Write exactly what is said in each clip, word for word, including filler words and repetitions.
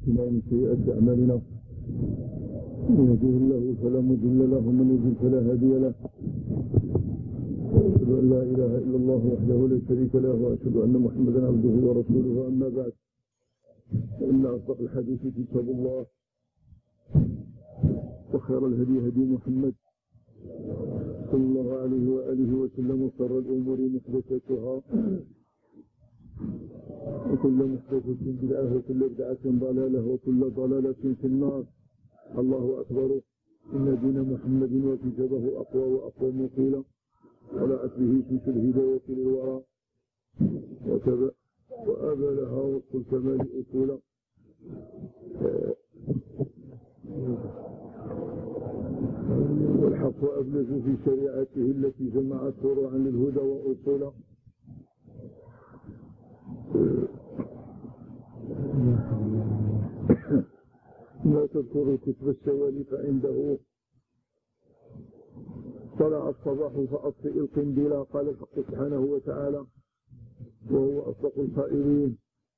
ومن سيئات أعمالنا من يهده الله فلا مضل له ومن يضلل فلا هادي له وأشهد أن لا إله إلا الله وحده لا شريك له وأشهد أن محمدا عبده ورسوله. أما بعد فإن أصدق الحديث كتاب الله وخير الهدي هدي محمد صلى الله عليه وآله وسلم وشر الأمور محدثاتها وكل محدثة بدعة وكل بدعة ضلالة وكل ضلالة في النار. الله أكبر، إن دين محمد وكتابه أقوى وأقوم قيلا طلعت به شمس الهداية للورى وأبى لها وسط الكمال أصولا. والحق أبلغ في شريعته التي جمعت فروعا للهدى وأصولا. ما تذكر كتب السوالف عنده طلع الصباح فأطفئ القنديل، قال الحق سبحانه وتعالى وهو أصدق القائلين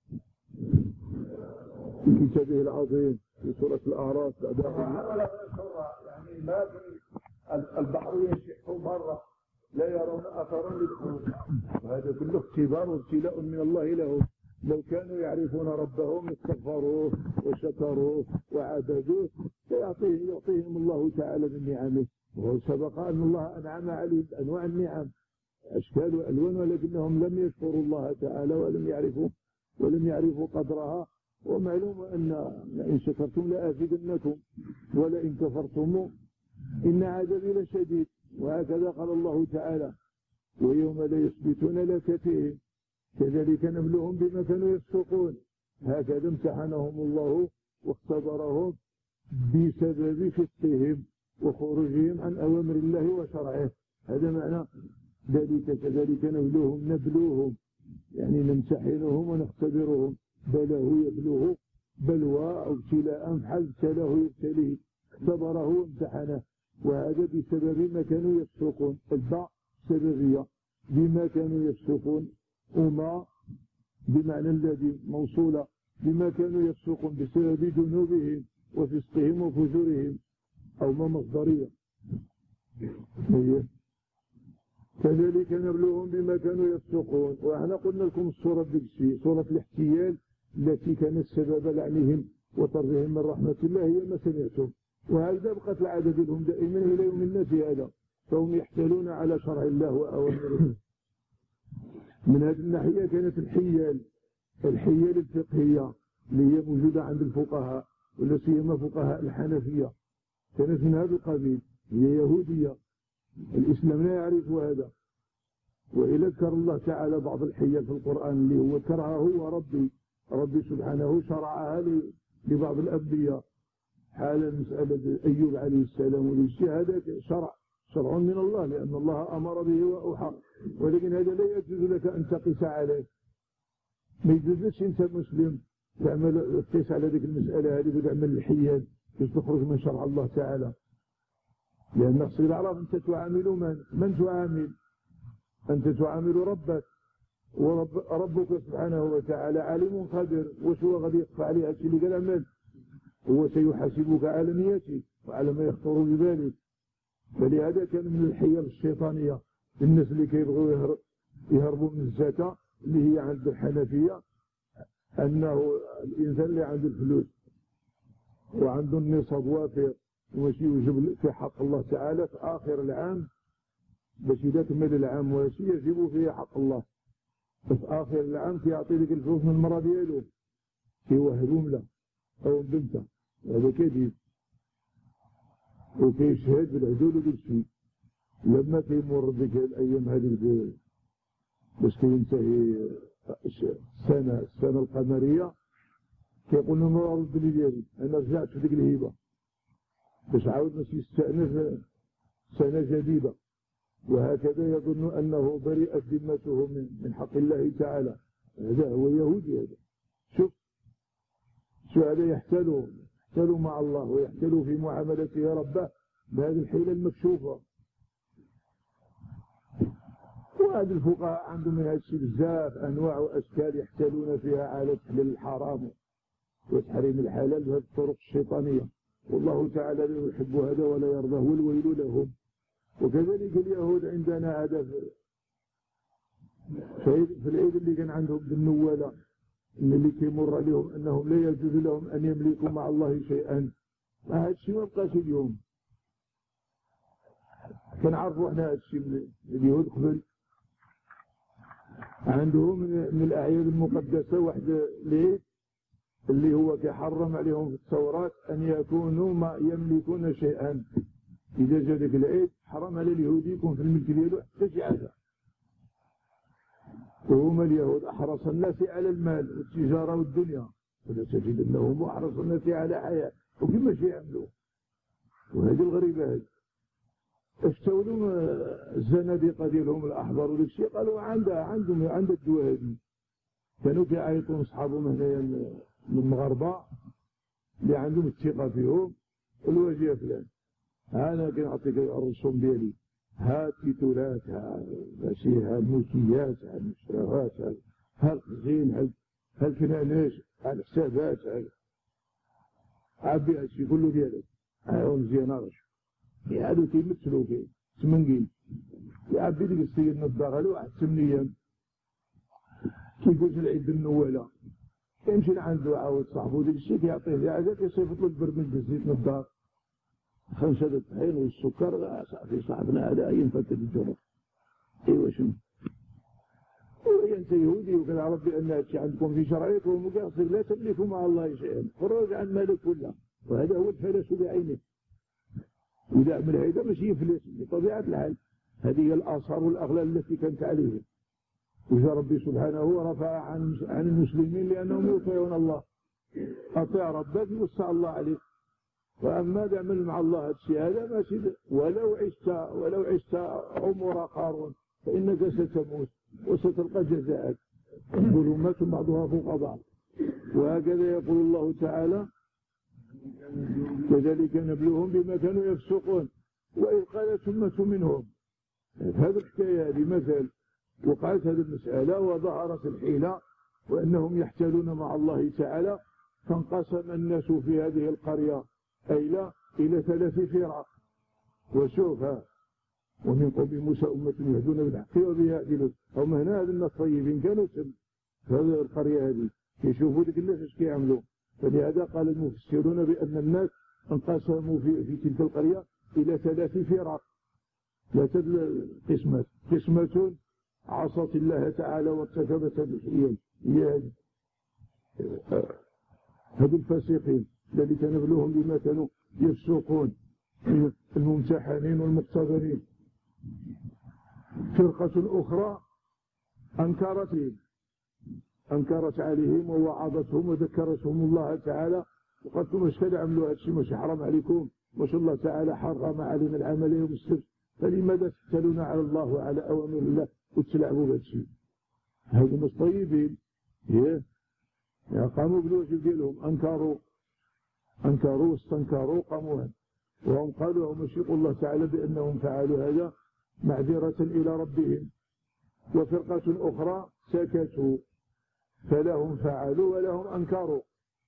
في كتابه العظيم في سورة الأعراف. بعد يعني ما البحر ينشح مرة لا يرون أثرا للخروج، وهذا كله اختبار وابتلاء من الله لهم. لو كانوا يعرفون ربهم استغفروه وشكروه وعبدوه سيعطيه يعطيهم الله تعالى من نعمه. وسبق أن الله أنعم عليهم بأنواع النعم أشكال وألوان، ولكنهم لم يشكروا الله تعالى ولم يعرفوا ولم يعرفوا قدرها. ومعلوم أن إن شكرتم لأزيدنكم ولئن كفرتم إن عذابي لشديد. وهكذا قال الله تعالى ويوم لا يثبتون لك فيهم كذلك نبلوهم بما كانوا يفسقون. هكذا امتحنهم الله واختبرهم بسبب فسقهم وخروجهم عن أوامر الله وشرعه. هذا معنى ذلك كذلك نبلوهم نبلوهم يعني نمتحنهم ونختبرهم. بلاه يبلوه بلوى أو ابتلاء بحال ابتلاه يبتليه، اختبره وامتحنه. وهذا بسبب ما كانوا يفسقون. الباء سببية بما كانوا يفسقون، وما بمعنى الذي موصولة بما كانوا يفسقون بسبب ذنوبهم وفسقهم وفجورهم، أو ما مصدرية. كذلك نبلوهم بما كانوا يفسقون. وإحنا قلنا لكم الصورة الدقسي صورة الاحتيال التي كانت سبب لعنهم وطردهم من رحمة الله هي ما سمعتم. وهذا بقت العادة لهم دائما إلى يوم الناس هذا، فهم يحتالون على شرع الله وأوامره. من هذه الناحية كانت الحيال الحيال الفقهية اللي هي موجودة عند الفقهاء ولا سيما فقهاء الحنفية كانت من هذا القبيل، هي يهودية. الإسلام لا يعرف هذا، وإذا ذكر الله تعالى بعض الحيال في القرآن اللي هو ذكرها هو ربي ربي سبحانه شرعها لبعض الأنبياء. حال مسألة أيوب عليه السلام والاجتهاد شرع شرع من الله لأن الله أمر به وأوحى، ولكن هذا لا يجوز لك أن تقيس عليه. ما يجوزش أنت مسلم تعمل تقيس على ذلك المسألة هذه وتعمل الحيال باش تخرج من شرع الله تعالى، لأن خصك تعرف أنت تعامل من من تعامل أنت تعامل ربك، ورب ربك سبحانه وتعالى عالم قدير. واش هو غادي يخفى عليه هادشي اللي قال اعمل؟ هو سيحاسبك على نيتك وعلى ما يخطر ببالك. فلهذا كان من الحيل الشيطانية الناس اللي كيبغوا يهربوا من الزكاة اللي هي عند الحنفية، أنه الإنسان اللي عنده الفلوس وعنده النصاب وافر وماشي يوجب في حق الله تعالى في آخر العام باش إذا كمل العام واشي يجب فيه حق الله، في آخر العام كيعطي لك الفلوس من المرة ديالو كيوهبهم له أو بنته. هذا كذب وكيشهد بالعدول وبالشيء. لما كيمر ديك الأيام هذه باش كينتهي السنة السنة القمرية كيقول لهم رد لي ديالي أنا رجعت في ديك الهبة باش عاود باش يستأنف سنة جديدة. وهكذا يظن أنه برئت ذمته من من حق الله تعالى. هذا هو يهودي. هذا شوف شو هذا يحتلوا يحتلوا مع الله ويحتلوا في معاملته ربه بهذه الحيلة المكشوفة. وهذا الفقهاء عندهم من هذا الشيء بزاف أنواع وأشكال يحتلون فيها على تحليل الحرام وتحريم الحلال بهذه الطرق الشيطانية، والله تعالى لا يحب هذا ولا يرضاه، والويل لهم. وكذلك اليهود عندنا هذا في العيد اللي كان عندهم بالنوالة اللي كيمر عليهم أنهم لا يجوز لهم أن يملكوا مع الله شيئا. ما هذا الشيء ما بقاش اليوم، كنعرفوا احنا هذا الشيء. اليهود قبل عندهم من الأعياد المقدسة واحد العيد اللي هو كيحرم عليهم في التوراة أن يكونوا ما يملكون شيئا. إذا جاء ذاك العيد حرم على اليهودي يكون في الملك ديالو حتى شي حاجة. وهم اليهود أحرص الناس على المال والتجارة والدنيا، فتجد أنهم أحرص الناس على حياة، وكما شي يعملوا. وهذه الغريبة هذه. افتوا لهم الزنادقة ديالهم الأحبار وداك الشيء، قالوا عندها عندهم عند الدواء هذه. كانوا كيعيطوا أصحابهم هنايا من المغاربة اللي عندهم الثقة فيهم، الواجهة فلان أنا كنعطيك الرسوم ديالي، ها التيتولات، ها ماشي ها الملكيات، ها المشتريات، ها الخزين، ها الكنانيش، ها الحسابات، ها عبي هادشي كله ديالك، ها مزيان رشو. هادو كيمثلوا فيه تمنقين، يعبي ديك السيد النظارة له واحد ثمن أيام كيقول العيد النوالة، كيمشي لعندو عاود صاحبو ديك الشيء كيعطيه العادة، كيصيفط له البرميل بالزيت نظار خمسة الطحين والسكر. صافي صاحبنا هذا ينفتت الجرة. ايوا شنو؟ ايوا انت يهودي وكنعرف بان هادشي عندكم في شرعيكم، وكيخصك لا تملكوا مع الله شيئا، خرج عن مالك كله، وهذا هو الفلس بعينه. وإذا عمل هذا ماشي يفلس بطبيعة الحال. هذه هي الآثار والأغلال التي كانت عليهم. وجاء ربي سبحانه ورفع عن عن المسلمين لأنهم يطيعون الله. أطيع ربك يوسع الله عليك. وأما تعمل مع الله هذا الشيء هذا ماشي، ولو عشت ولو عشت عمر قارون فإنك ستموت وستلقى جزاءك. الظلمات بعضها فوق بعض. وهكذا يقول الله تعالى: كذلك نبلوهم بما كانوا يفسقون. وإذ قالت أمة منهم، هذه الحكاية هذه مثل وقعت هذه المسألة وظهرت الحيلة وأنهم يحتالون مع الله تعالى، فانقسم الناس في هذه القرية أيلا إلى ثلاث فرق. وشوف ها، ومن قوم موسى أمة يهدون بالحق وبه يعدلون. هم هنا هذا الناس طيبين كانوا في هذه القرية هذه يشوفوا ذيك الناس ايش كيعملوا. فلهذا قال المفسرون بأن الناس انقسموا في, في تلك القرية إلى ثلاث فرق، ثلاث قسمات. قسمة عصت الله تعالى وارتكبت الحيل، هي هذو الفاسقين الذين نبلوهم بما كانوا يفسقون، الممتحنين والمختبرين. فرقة أخرى أنكرتهم أنكرت عليهم ووعظتهم وذكرتهم الله تعالى، وقالت لهم اش عملوا هذا الشيء، مش حرام عليكم، ما شاء الله تعالى حرم علينا العمل يوم السبت، فلماذا تحتالون على الله وعلى أوامر الله وتلعبوا بهذا الشيء؟ هذو مش طيبين. قاموا بالواجب ديالهم، أنكروا أنكروا واستنكروا قاموا، وهم قالوا هم يشركوا الله تعالى بأنهم فعلوا هذا معذرة إلى ربهم. وفرقة أخرى سكتوا، فلهم فعلوا ولهم أنكروا.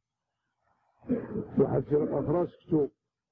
واحد فرقة أخرى سكتوا،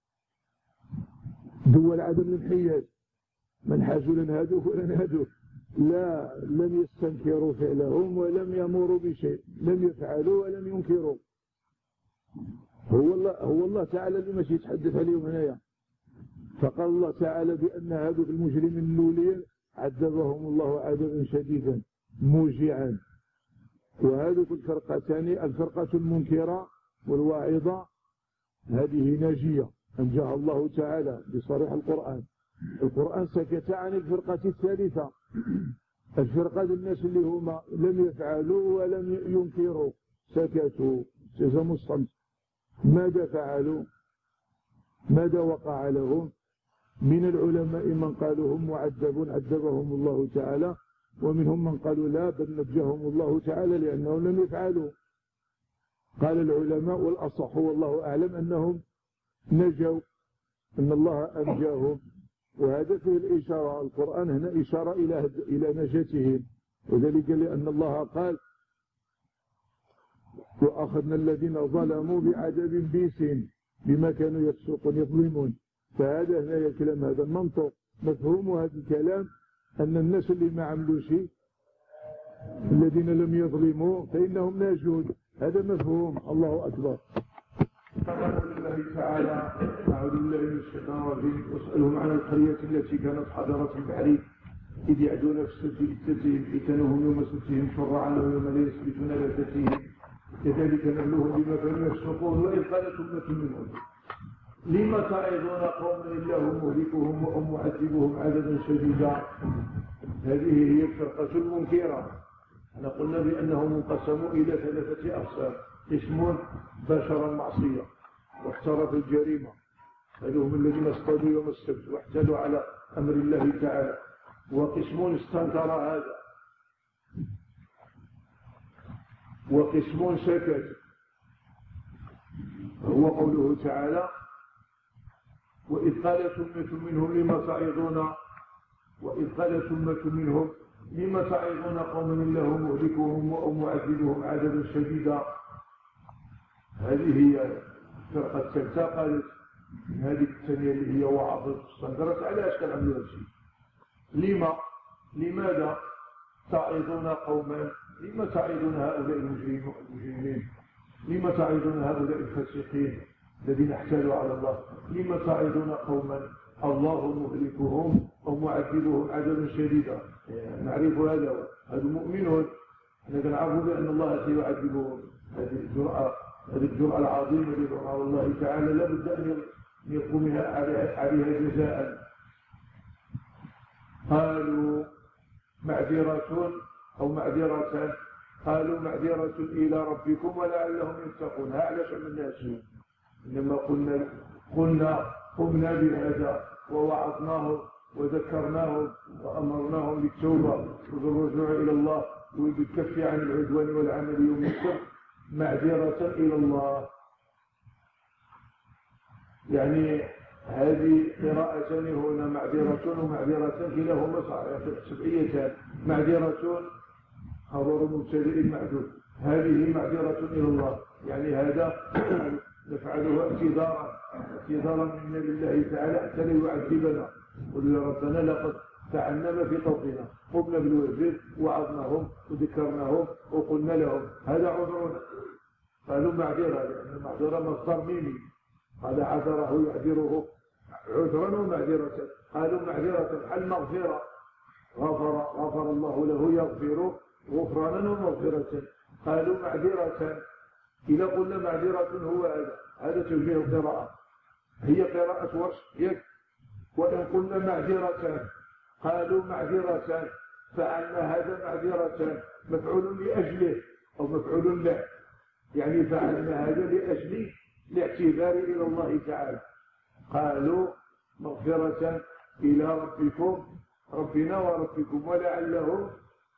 دول عدم الانحياز، من حاجوا لنهدوه ولنهدوه، لا لم يستنكروا فعلهم ولم يمروا بشيء، لم يفعلوا ولم ينكروا. هو الله هو الله تعالى اللي ماشي يتحدث عليهم هنايا. فقال الله تعالى بأن هذوك المجرمين الأولين عذبهم الله عذابا شديدا موجعا. وهذه الفرقتان، الفرقة المنكرة والواعظة، هذه ناجية أنجاها الله تعالى بصريح القرآن. القرآن سكت عن الفرقة الثالثة، الفرقة الناس اللي هم لم يفعلوا ولم ينكروا، سكتوا جزموا الصمت. ماذا فعلوا؟ ماذا وقع لهم؟ من العلماء من قالوا هم معذبون عذبهم الله تعالى، ومنهم من قالوا لا، بل نجاهم الله تعالى لأنهم لم يفعلوا. قال العلماء والأصح والله أعلم أنهم نجوا، أن الله أنجاهم. وهذا فيه الإشارة، القرآن هنا إشارة إلى إلى نجاتهم، وذلك لأن الله قال وأخذنا الذين ظلموا بعذاب بئيس بما كانوا يفسقون يظلمون. فهذا هنا الكلام، هذا المنطق مفهوم هذا الكلام أن الناس اللي ما عملوا شيء الذين لم يظلموا فإنهم ناجون، هذا مفهوم. الله أكبر. قال الله تعالى: أعوذ بالله من الشيطان الرجيم. واسألهم عن القرية التي كانت حاضرة البحر إذ يعدون في السبت إذ تأتيهم حيتانهم يوم سبتهم شرعا ويوم لا يسبتون لا تأتيهم كذلك نبلوهم بما كانوا يفسقون. وإذ قالت أمة منهم لم تعظون قوما الله مهلكهم وهم معذبهم عذابا شديدا. هذه هي الفرقة المنكرة. احنا قلنا بأنهم انقسموا إلى ثلاثة أقسام: قسم باشر المعصية واحترف الجريمة، هذو هم الذين اصطادوا يوم السبت واحتالوا على أمر الله تعالى، وقسم استنكر هذا، وقسم سكت. هو قوله تعالى: وإذ قالت أمة منهم لم تعظون وإذ قالت أمة منهم لم تعظون قوما الله مهلكهم أو معذبهم عذابا شديدا. هذه هي الفرقة الثالثة. قالت هذه الثانية اللي هي وعظت واستنكرت على أشكال عملوا هذا الشيء. لما لماذا تعظون قوما؟ لما تعظون هؤلاء المجرمين؟ لما تعظون هؤلاء الفاسقين الذين احتالوا على الله؟ لما تعظون قوما الله مهلكهم أو معذبهم عذابا شديدا؟ نعرف هذا، هذا مؤمنون، نحن نعرف بأن الله سيعذبهم. هذه الجرأة هذه الجرأة العظيمة التي على الله تعالى لا بد أن يقوم منها عليها جزاء. قالوا معذرة أو معذرة قالوا معذرة إلى ربكم ولعلهم يتقون. علاش عملنا شيء؟ إنما قلنا قلنا قمنا بهذا ووعظناهم وذكرناهم وأمرناهم بالتوبة والرجوع إلى الله وبالكف عن العدوان والعمل يوم السبت معذرة إلى الله. يعني هذه قراءتان هنا، معذرة ومعذرة كلاهما سبعيتان. معذرة خبر مبتدئ محذوف، هذه معذرة إلى الله، يعني هذا نفعله اعتذارا اعتذارا منا لله تعالى حتى لا يعذبنا. قل يا ربنا لقد فعلنا ما في طوقنا، قمنا بالواجب وعظناهم وذكرناهم وقلنا لهم هذا عذرنا. قالوا معذرة لأن المعذرة مصدر ميمي، قال عذره يعذره عذرا ومعذرة. قالوا معذرة حل مغفرة، غفر غفر الله له يغفر غفرانا ومغفرة. قالوا معذرة. إذا قلنا معذرة هو هذا هذا توجيه القراءة، هي قراءة ورش يك. وإن قلنا معذرة قالوا معذرة فعلنا هذا معذرة مفعول لأجله أو مفعول له، يعني فعلنا هذا لأجل الاعتذار إلى الله تعالى. قالوا مغفرة إلى ربكم ربنا وربكم ولعلهم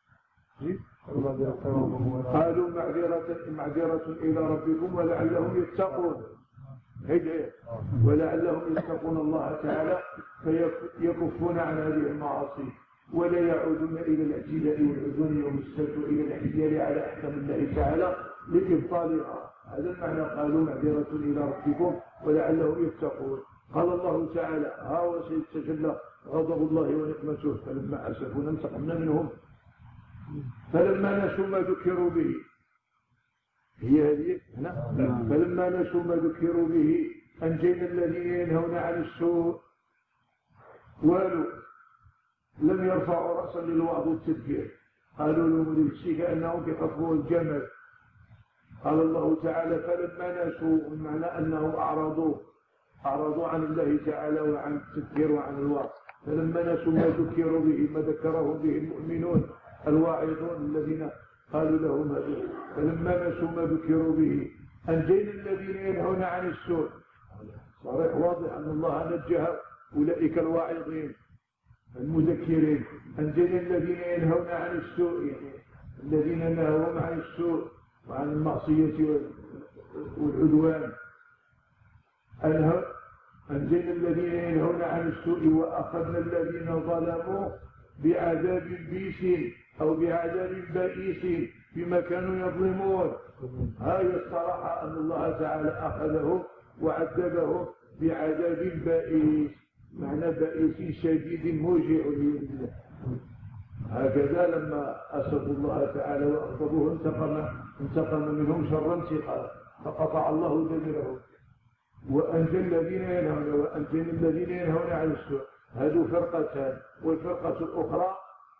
قالوا معذرة معذرة إلى ربكم ولعلهم يتقون. هيك ولعلهم يتقون الله تعالى فيكفون عن هذه المعاصي ولا يعودون إلى الاعتداء والعدوان يوم السبت وإلى الاحتيال على أحكام الله تعالى لإبطالها. هذا المعنى. قالوا معذرة إلى ربكم ولعلهم يتقون. قال الله تعالى: ها هو سيتجلى غضب الله ونقمته فلما أسفونا انتقمنا منهم فلما نسوا ما ذكروا به. هي هذه هنا. فلما نسوا ما ذكروا به أنجينا الذين ينهون عن السوء ولو لم يرفعوا رأسا للوعظ والتذكير. قالوا لهم لبسي كأنهم بقفوا الجمل. قال الله تعالى: فلما نسوا، بمعنى أنهم أعرضوا أعرضوا عن الله تعالى وعن التذكير وعن الوعظ. فلما نسوا ما ذكروا به، ما ذكرهم به المؤمنون الواعظون الذين قالوا لهم هذا، فلما نسوا ما ذكروا به أنجينا الذين ينهون عن السوء. صريح واضح أن الله نجه أولئك الواعظين المذكرين. أنجينا الذين ينهون عن السوء، يعني الذين نهوا عن السوء وعن المعصية والعدوان. أنجينا الذين ينهون عن السوء وأخذنا الذين ظلموا بعذاب بئيس أو بعذاب بئيس بما كانوا يظلمون. هذه الصراحة أن الله تعالى أخذه وعذبه بعذاب بائس، معنى بائس شديد موجع لله. هكذا لما أسفوا الله تعالى وأغضبوه انتقم انتقم منهم شر انتقام، فقطع الله دبرهم وأنجى الذين ينهون وأنجينا الذين ينهون عن السوء. هذو فرقتان. والفرقة الأخرى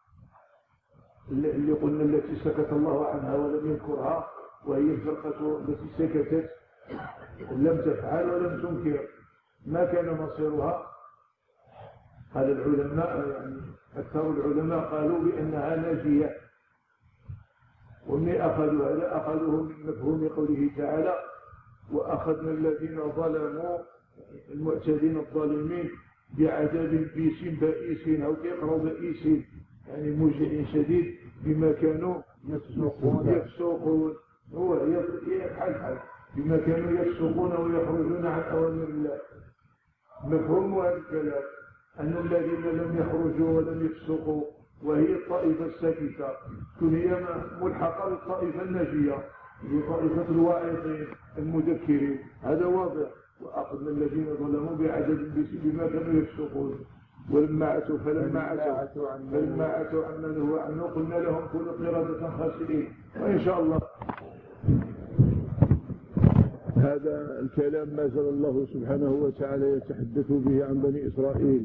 اللي قلنا التي سكت الله عنها ولم يذكرها، وهي الفرقة التي سكتت لم تفعل ولم تنكر، ما كان مصيرها؟ قال العلماء يعني أكثر العلماء قالوا بأنها ناجية. ومن أخذوا هذا أخذوه من مفهوم قوله تعالى وأخذنا الذين ظلموا المعتدين الظالمين بعذاب بئيس بائس أو يقرأ بئيس يعني موجع شديد بما كانوا يفسقون. هو يفعل حال بما كانوا يفسقون ويخرجون عن أوامر الله. مفهوم هذا الكلام أن الذين لم يخرجوا ولم يفسقوا وهي الطائفة الساكتة تكون هي ملحقة بالطائفة الناجية، هي طائفة الواعظين المذكرين. هذا واضح. وأخذنا الذين ظلموا بعدد بما كانوا يفسقون ولما عتوا فلما عتوا فلما عتوا عما نهوا عنه قلنا لهم كونوا قردة خاسئين. وإن شاء الله هذا الكلام ما زال الله سبحانه وتعالى يتحدث به عن بني إسرائيل.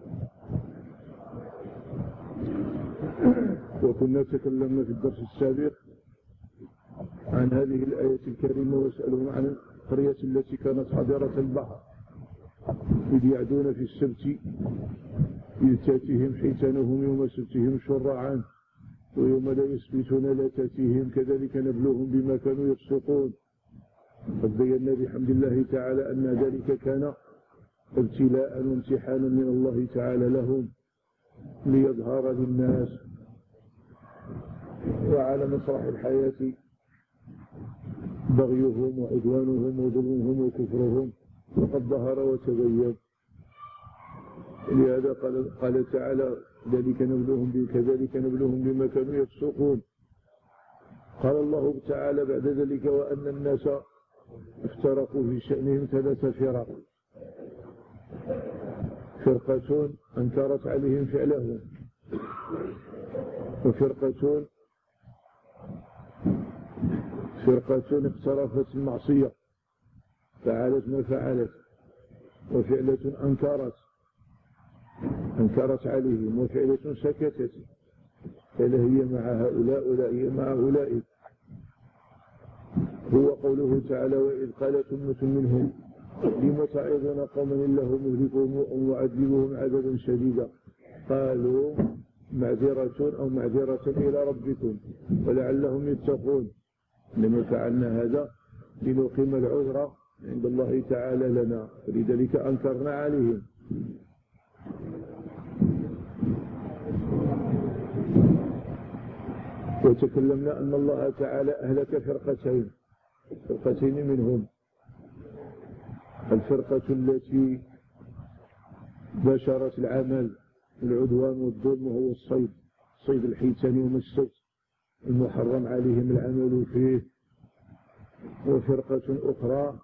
وكنا تكلمنا في الدرس السابق عن هذه الآية الكريمة واسألهم عن القرية التي كانت حاضرة البحر إذ يعدون في السبت إذ تأتيهم حيتانهم يوم سبتهم شرعا ويوم لا يسبتون لا تأتيهم كذلك نبلوهم بما كانوا يفسقون. قد بينا بحمد الله تعالى أن ذلك كان ابتلاء وامتحانا من الله تعالى لهم ليظهر للناس وعلى مسرح الحياة بغيهم وعدوانهم وظلمهم وكفرهم وقد ظهر وتبين. لهذا قال, قال تعالى ذلك نبلوهم كذلك نبلوهم بما كانوا يفسقون. قال الله تعالى بعد ذلك وأن الناس افترقوا في شأنهم ثلاث فرق، فرقة أنكرت عليهم فعلهم، وفرقة فرقة اقترفت المعصية فعلت ما فعلت، وفعلة أنكرت أنكرت عليهم، وفعلة سكتت فلا هي مع هؤلاء ولا هي مع أولئك. هو قوله تعالى وإذ قالت أمة منهم لم تعظون قوما الله مهلكهم ومعذبهم عذابا شديدا قالوا معذرة أو معذرة إلى ربكم ولعلهم يتقون. لما فعلنا هذا لنقيم العذر عند الله تعالى لنا، فلذلك أنكرنا عليهم. وتكلمنا أن الله تعالى أهلك فرقتين فرقتين منهم، الفرقة التي باشرت العمل العدوان والظلم وهو الصيد صيد الحيتان يوم السبت المحرم عليهم العمل فيه، وفرقة أخرى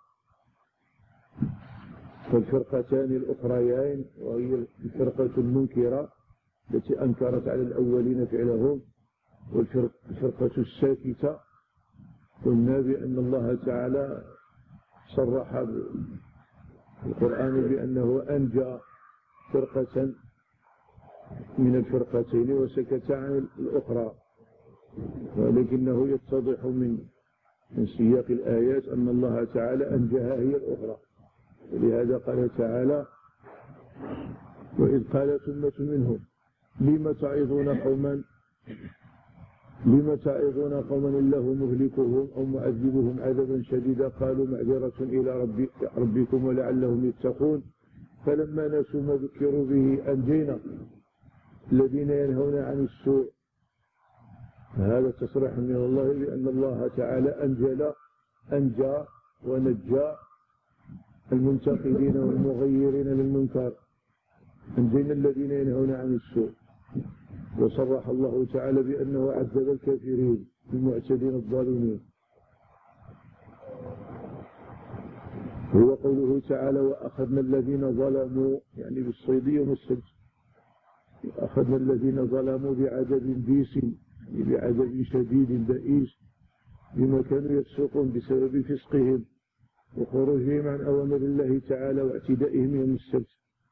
والفرقتان الأخريين وهي الفرقة المنكرة التي أنكرت على الأولين فعلهم، والفرقة الساكتة قلنا بأن الله تعالى صرح القرآن بأنه أنجى فرقة من الفرقتين وسكت عن الأخرى، ولكنه يتضح من من سياق الآيات أن الله تعالى أنجاها هي الأخرى. ولهذا قال تعالى وإذ قالت أمة منهم لم تعظون قوما لم تعظون قوما الله مهلكهم أو معذبهم عذابا شديدا قالوا معذرة إلى ربي ربكم ولعلهم يتقون فلما نسوا ما ذكروا به أنجينا الذين ينهون عن السوء. هذا تصريح من الله بأن الله تعالى أنجل أنجى ونجى المنتقدين والمغيرين للمنكر، أنجينا الذين ينهون عن السوء. وصرح الله تعالى بأنه عذب الكافرين المعتدين الظالمين. هو قوله تعالى وأخذنا الذين ظلموا يعني بالصيد يوم السبت، أخذنا الذين ظلموا بعذاب بئيس يعني بعذاب شديد بئيس بما كانوا يفسقون بسبب فسقهم وخروجهم عن أوامر الله تعالى واعتدائهم يوم السبت.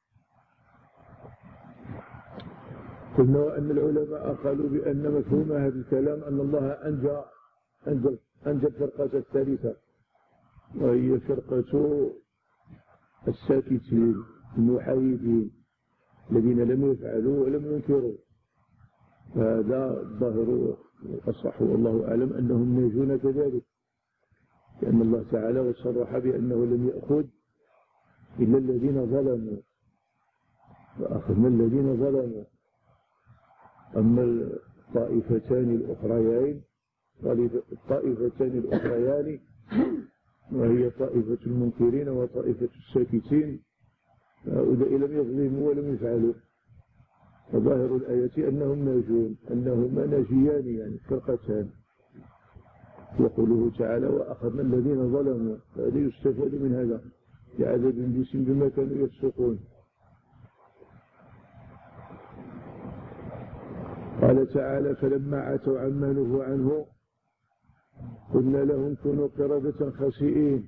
قلنا وأن العلماء قالوا بأن مفهوم هذا الكلام أن الله أنجى أنجى, أنجى الفرقة الثالثة وهي فرقة الساكتين المحايدين الذين لم يفعلوا ولم ينكروا. هذا الظاهر الأصح والله أعلم أنهم ناجون كذلك، لأن الله تعالى وصرح بأنه لم يأخذ إلا الذين ظلموا وأخذنا الذين ظلموا. أما الطائفتان الأخريان الطائفتان الأخريان وهي طائفة المنكرين وطائفة الساكتين هؤلاء لم يظلموا ولم يفعلوا. فظاهر الآية أنهم ناجون أنهما ناجيان يعني فرقتان. وقوله تعالى وأخذنا الذين ظلموا، هذا يستفاد من هذا بعذاب بئيس بما كانوا يفسقون. قال تعالى فلما عتوا عما نهوا عنه قلنا لهم كونوا قردة خاسئين،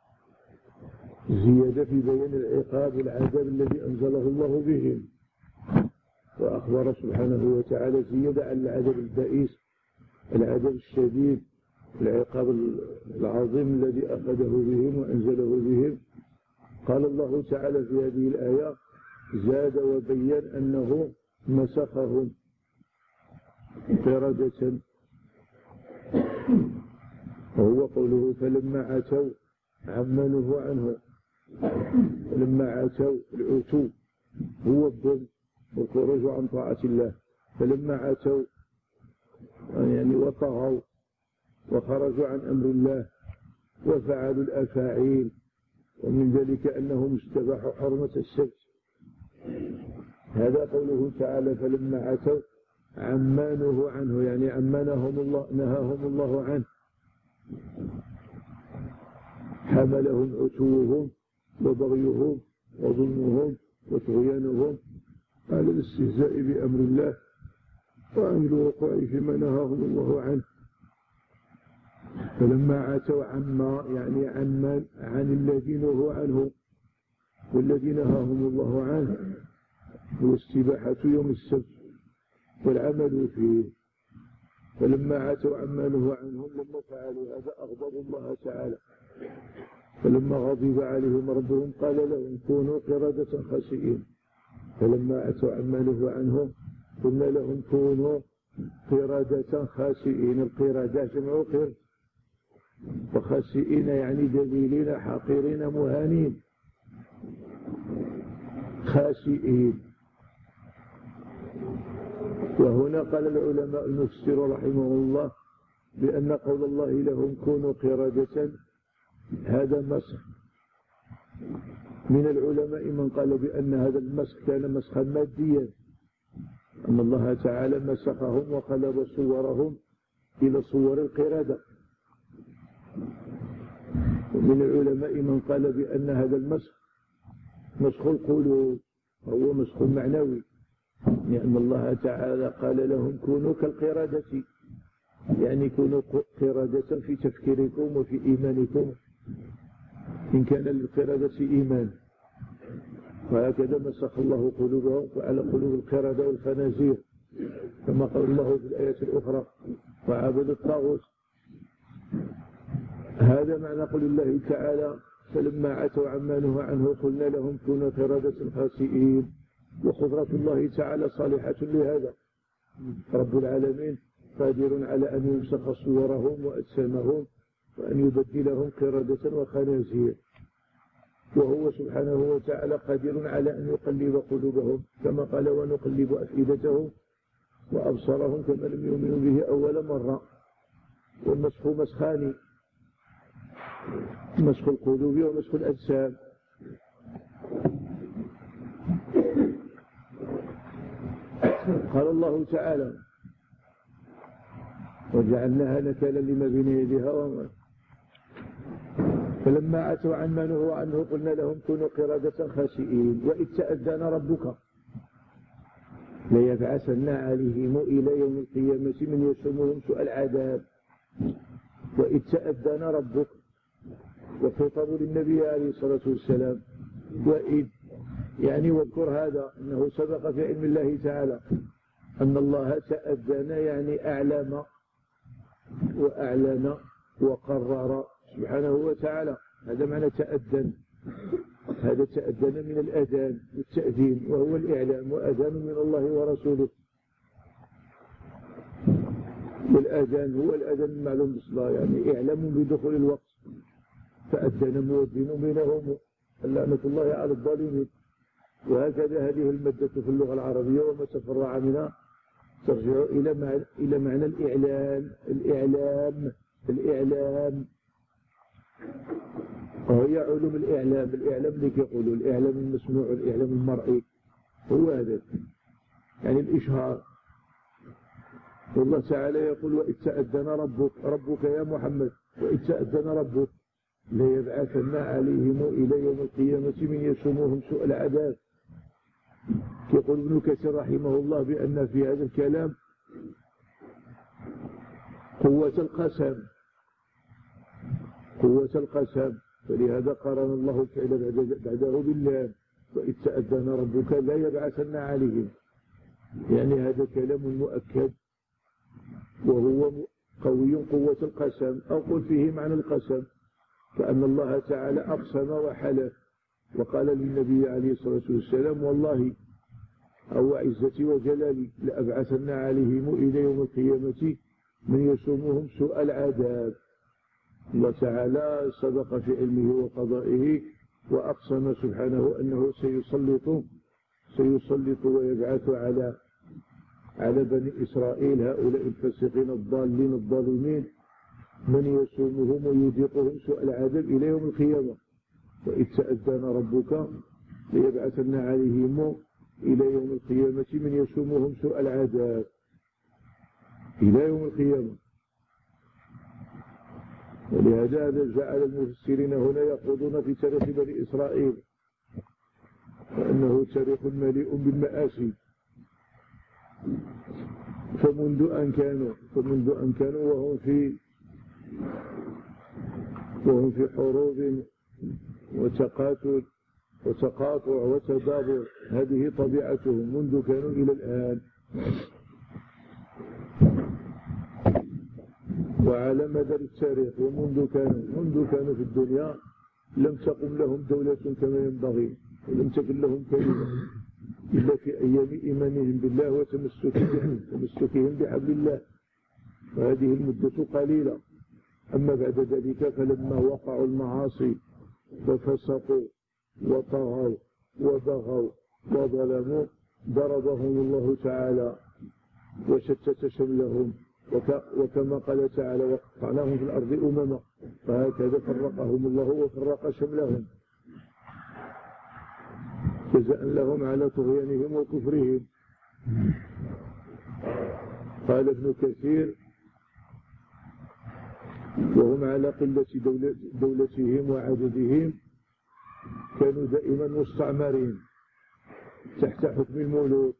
زيادة في بيان العقاب والعذاب الذي أنزله الله بهم، وأخبر سبحانه وتعالى زيادة عن العذاب البئيس العذاب الشديد العقاب العظيم الذي أخذه بهم وأنزله بهم. قال الله تعالى في هذه الآية زاد وبين أنه مسخهم قردة، وهو قوله فلما عتوا عما نهوا عنه. فلما عتوا العتو هو الظلم والخروج عن طاعة الله، فلما عتوا يعني وطغوا وخرجوا عن أمر الله وفعلوا الأفاعيل، ومن ذلك أنهم استباحوا حرمة السبت. هذا قوله تعالى فلما عتوا عما نهوا عنه يعني عما نهاهم الله, نهاهم الله عنه، حملهم عتوهم وبغيهم وظلمهم وطغيانهم على الاستهزاء بأمر الله وعن الوقوع فيما نهاهم الله عنه. فلما عتوا عما يعني عن, عن الذي نهوا عنه، والذي نهاهم الله عنه هو استباحة يوم السبت والعمل فيه. فلما عتوا عما نهوا عنهم لما فعلوا هذا أغضبوا الله تعالى، فلما غضب عليهم ربهم قال لهم كونوا قردة خاسئين. فلما عتوا عما نهوا عنهم قلنا لهم كونوا قردة خاسئين. القردة جمع قرد، وخاسئين يعني ذليلين حقيرين مهانين. خاسئين. وهنا قال العلماء المفسر رحمه الله بأن قول الله لهم كونوا قردة هذا مسخ. من العلماء من قال بأن هذا المسخ كان مسخا ماديا، أن الله تعالى مسخهم وقلب صورهم إلى صور القردة. ومن العلماء من قال بأن هذا المسخ مسخ القلوب، وهو مسخ معنوي، لأن الله تعالى قال لهم كونوا كالقردة، يعني كونوا قردة في تفكيركم وفي إيمانكم إن كان للقردة إيمان. وهكذا مسخ الله قلوبهم وعلى قلوب القردة والخنازير، كما قال الله في الآية الأخرى وعبدوا الطاغوت. هذا معنى قول الله تعالى فلما عتوا عما نهوا عنه قلنا لهم كونوا قردة خاسئين. وقدرة الله تعالى صالحة لهذا، رب العالمين قادر على أن يمسخ صورهم وأجسامهم وأن يبدلهم قردة وخنازير، وهو سبحانه وتعالى قادر على أن يقلب قلوبهم كما قال ونقلب أفئدتهم وأبصارهم كما لم يؤمنوا به أول مرة. والمسخ مسخان، مسخ القلوب ومسخ الأجسام. قال الله تعالى وجعلناها نكالا لما بين يديها وما. فلما عتوا عما نهوا عنه قلنا لهم كونوا قردة خاسئين. وإذ تأذن ربك ليبعثن عليهم إلى يوم القيامة من يسومهم سوء العذاب. وإذ تأذن ربك وخطاب للنبي عليه الصلاة والسلام. وإذ يعني واذكر هذا أنه سبق في علم الله تعالى أن الله تأذن يعني أعلم وأعلن وقرر سبحانه وتعالى. هذا معنى تأذن. هذا تأذن من الأذان والتأذين وهو الإعلام، وأذان من الله ورسوله. والأذان هو الأذان المعلوم بالصلاة، يعني إعلام بدخول الوقت. فأذن مؤذن بينهم لعنة الله على الظالمين. وهكذا هذه المادة في اللغة العربية وما تفرع منها ترجع إلى معنى إلى معنى الإعلان الإعلام الإعلام وهي علوم الإعلام. الإعلام اللي كيقولوا الإعلام المسموع والإعلام المرئي هو هذا، يعني الإشهار. والله تعالى يقول وإذ تأذن ربك ربك يا محمد وإذ تأذن ربك ليبعثن عليهم إلى يوم القيامة من يسومهم سوء العذاب. يقول ابن كثير رحمه الله بأن في هذا الكلام قوة القسم قوة القسم فلهذا قرن الله الفعل بعده بالله. وإذ تأذن ربك لا يبعثن عليهم، يعني هذا كلام مؤكد وهو قوي قوة القسم. أو قل فيه معنى القسم كأن الله تعالى أقسم وحلف وقال للنبي عليه الصلاة والسلام والله أو عزتي وجلالي لأبعثن عليهم إلى يوم القيامة من يسومهم سوء العذاب. الله تعالى سبق في علمه وقضائه وأقسم سبحانه أنه سيسلط سيسلط ويبعث على على بني إسرائيل هؤلاء الفاسقين الضالين الظالمين من يسومهم ويذيقهم سوء العذاب إلى يوم القيامة. وإذ تأذن ربك ليبعثن عليهم إلى يوم القيامة من يسومهم سوء العذاب إلى يوم القيامة. ولهذا جعل المفسرين هنا يخوضون في تاريخ بني إسرائيل وأنه تاريخ مليء بالمآسي. فمنذ أن كانوا فمنذ أن كانوا وهم في وهم في حروب وتقاتل وتقاطع وتدابر، هذه طبيعتهم منذ كانوا إلى الآن. وعلى مدى التاريخ ومنذ كانوا منذ كانوا في الدنيا لم تقم لهم دولة كما ينبغي، ولم تكن لهم كلمة إلا في أيام إيمانهم بالله وتمسكهم تمسكهم بحبل الله، وهذه المدة قليلة. أما بعد ذلك فلما وقعوا المعاصي وفسقوا وطغوا وبغوا وظلموا ضربهم الله تعالى وشتت شملهم، وكما قال تعالى وقطعناهم في الأرض أمما، فهكذا فرقهم الله وفرق شملهم جزاء لهم على طغيانهم وكفرهم. قال ابن كثير وهم على قلة دولتهم وعددهم كانوا دائما مستعمرين تحت حكم الملوك،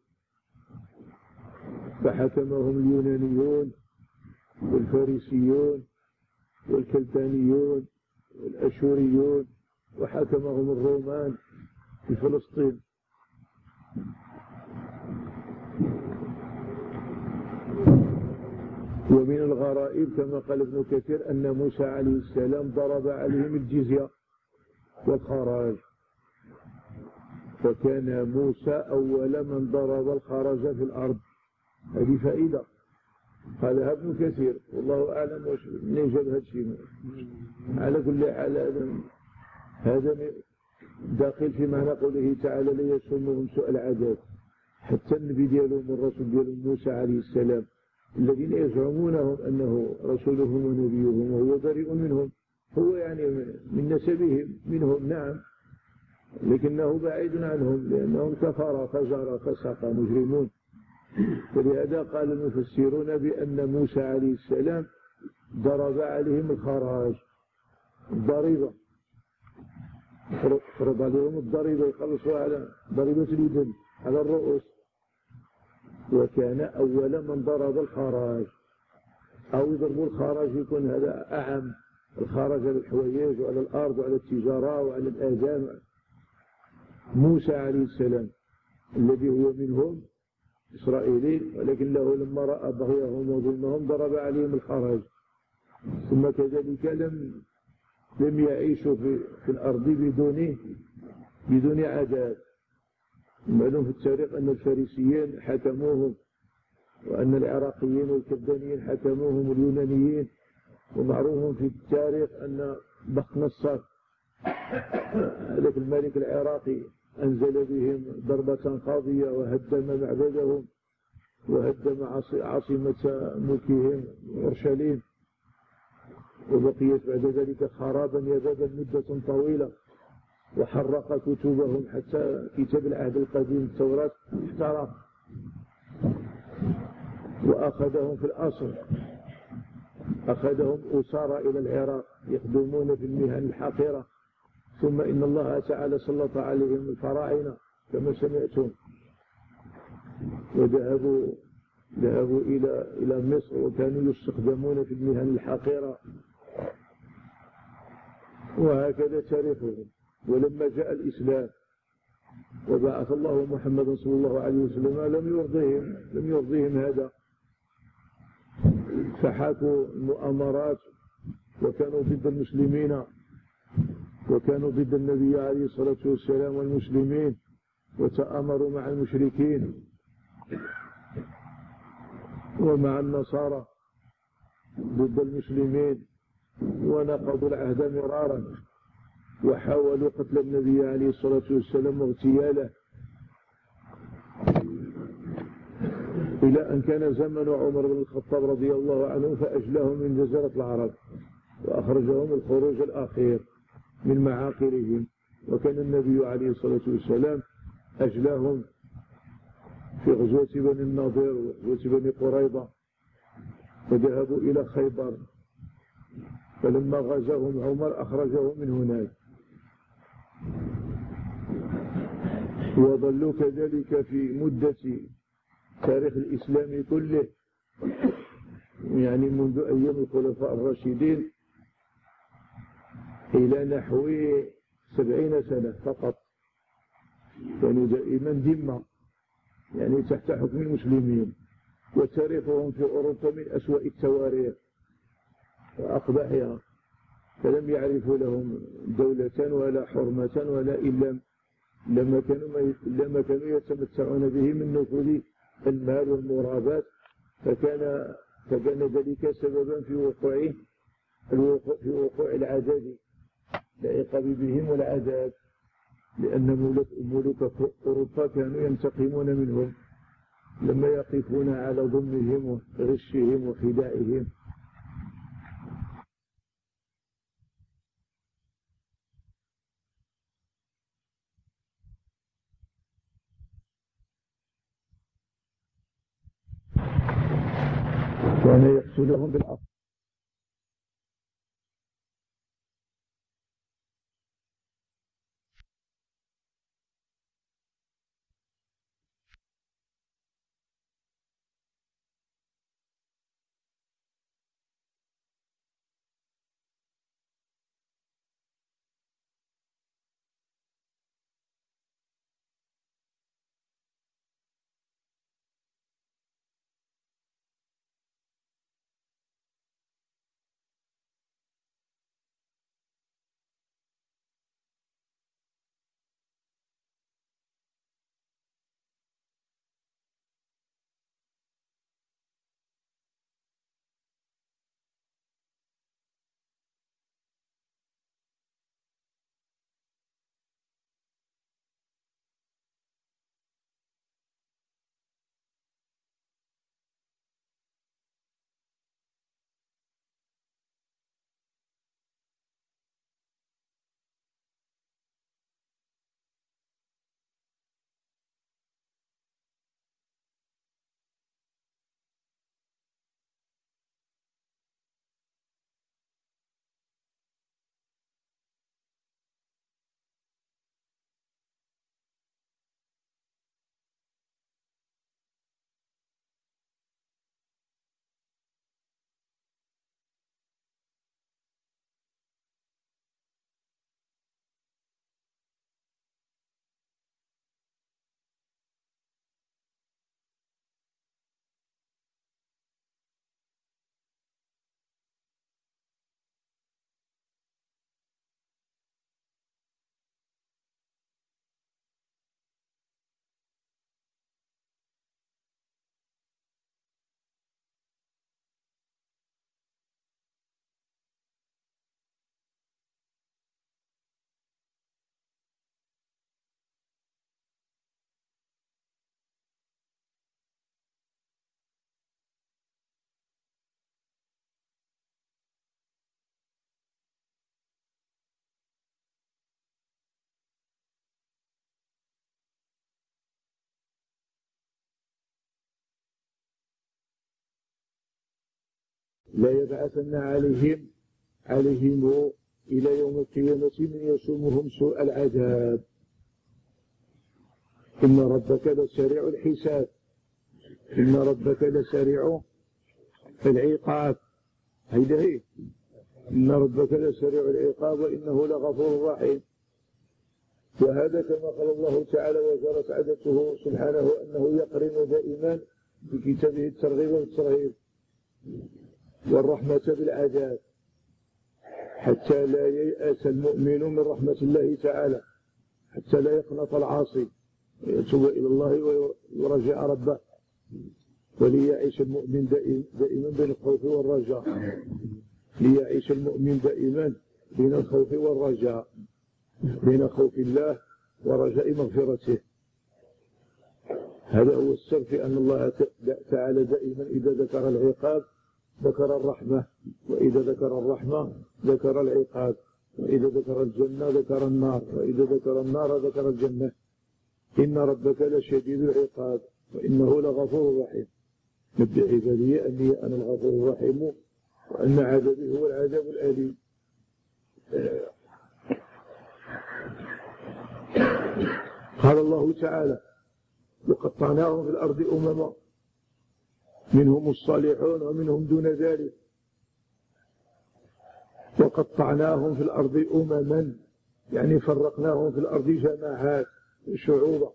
فحكمهم اليونانيون والفارسيون والكلدانيون والأشوريون، وحكمهم الرومان في فلسطين. ومن الغرائب كما قال ابن كثير أن موسى عليه السلام ضرب عليهم الجزية والخراج، فكان موسى أول من ضرب الخراج في الأرض. هذه فائدة قالها ابن كثير والله أعلم منين جاب هذا الشيء. على كل حال هذا داخل في معنى قوله تعالى ليسومهم سوء العذاب. حتى النبي ديالهم والرسول ديالهم موسى عليه السلام الذين يزعمونهم أنه رسولهم ونبيهم وهو بريء منهم، هو يعني من نسبهم منهم نعم، لكنه بعيد عنهم لأنهم كفر فجر فسق مجرمون. ولهذا قال المفسرون بأن موسى عليه السلام ضرب عليهم الخراج، الضريبة، فرض عليهم الضريبة يخلصوا على ضريبة اليدين على الرؤوس، وكان أول من ضرب الخراج، أو يضربوا الخراج يكون هذا أعم، الخراج على الحوايج وعلى الأرض وعلى التجارة وعلى الآدام. موسى عليه السلام الذي هو منهم إسرائيلي، ولكن له لما رأى بغيهم وظلمهم ضرب عليهم الخراج. ثم كذلك لم لم يعيشوا في, في الأرض بدون بدون عذاب. معلوم في التاريخ أن الفارسيين حكموهم، وأن العراقيين والكردانيين حكموهم اليونانيين، ومعروف في التاريخ أن بخنصر هذاك الملك العراقي أنزل بهم ضربة قاضية وهدم معبدهم وهدم عاصمة ملكهم أورشليم، وبقيت بعد ذلك خرابا يبابا مدة طويلة، وحرق كتبهم حتى كتاب العهد القديم التوراة احترق، وأخذهم في الأسر، أخذهم أسارى إلى العراق يخدمون في المهن الحقيرة. ثم إن الله تعالى سلط عليهم الفراعنة كما سمعتم، وذهبوا ذهبوا إلى إلى مصر وكانوا يستخدمون في المهن الحقيرة، وهكذا تاريخهم. ولما جاء الإسلام وبعث الله محمدا صلى الله عليه وسلم لم يرضيهم لم يرضيهم هذا، فحاكوا المؤامرات وكانوا ضد المسلمين، وكانوا ضد النبي عليه الصلاة والسلام والمسلمين، وتآمروا مع المشركين ومع النصارى ضد المسلمين، ونقضوا العهد مرارا، وحاولوا قتل النبي عليه الصلاة والسلام واغتياله، إلى أن كان زمن عمر بن الخطاب رضي الله عنه فأجلهم من جزيرة العرب وأخرجهم الخروج الأخير من معاقلهم. وكان النبي عليه الصلاة والسلام أجلاهم في غزوة بني النضير وغزوة بني قريظة، وذهبوا إلى خيبر، فلما غزاهم عمر أخرجهم من هناك، وظلوا كذلك في مدة تاريخ الإسلام كله، يعني منذ أيام الخلفاء الراشدين إلى نحو سبعين سنة فقط، كانوا دائما ذمة، يعني تحت حكم المسلمين. وتاريخهم في أوروبا من أسوأ التواريخ وأقبحها، فلم يعرفوا لهم دولة ولا حرمة ولا إلا لما كانوا لما كانوا يتمتعون به من نفوذ المال والمرابات، فكان فكان ذلك سببا في وقوع في وقوع العذاب، لعقاب بهم والعذاب، لأن ملوك أوروبا كانوا ينتقمون منهم لما يقفون على ظلمهم وغشهم وخداعهم. كان يقتلهم بالأرض. لا يبعثن عليهم عليهم إلى يوم القيامة من يسومهم سوء العذاب. إن ربك لسريع الحساب، إن ربك لسريع العقاب. هيدا هي إن ربك لسريع العقاب وإنه لغفور رحيم. وهذا كما قال الله تعالى وجرت عادته سبحانه أنه يقرن دائما بكتابه الترغيب والترهيب والرحمة بالعذاب، حتى لا ييأس المؤمن من رحمة الله تعالى، حتى لا يقنط العاصي ويتوب إلى الله ويرجع ربه. وليعيش المؤمن دائما بين الخوف والرجاء، ليعيش المؤمن دائما بين الخوف والرجاء، بين خوف الله ورجاء مغفرته. هذا هو السر في أن الله تعالى دائما إذا ذكر العقاب ذكر الرحمة، وإذا ذكر الرحمة ذكر العقاب، وإذا ذكر الجنة ذكر النار، وإذا ذكر النار ذكر الجنة. إن ربك لشديد العقاب وإنه لغفور رحيم. نبئ عبادي أني أنا الغفور الرحيم وأن عذابي هو العذاب الأليم. قال الله تعالى وقطعناهم في الأرض أمما منهم الصالحون ومنهم دون ذلك. وقطعناهم في الأرض أمما يعني فرقناهم في الأرض جماعات شعوبا،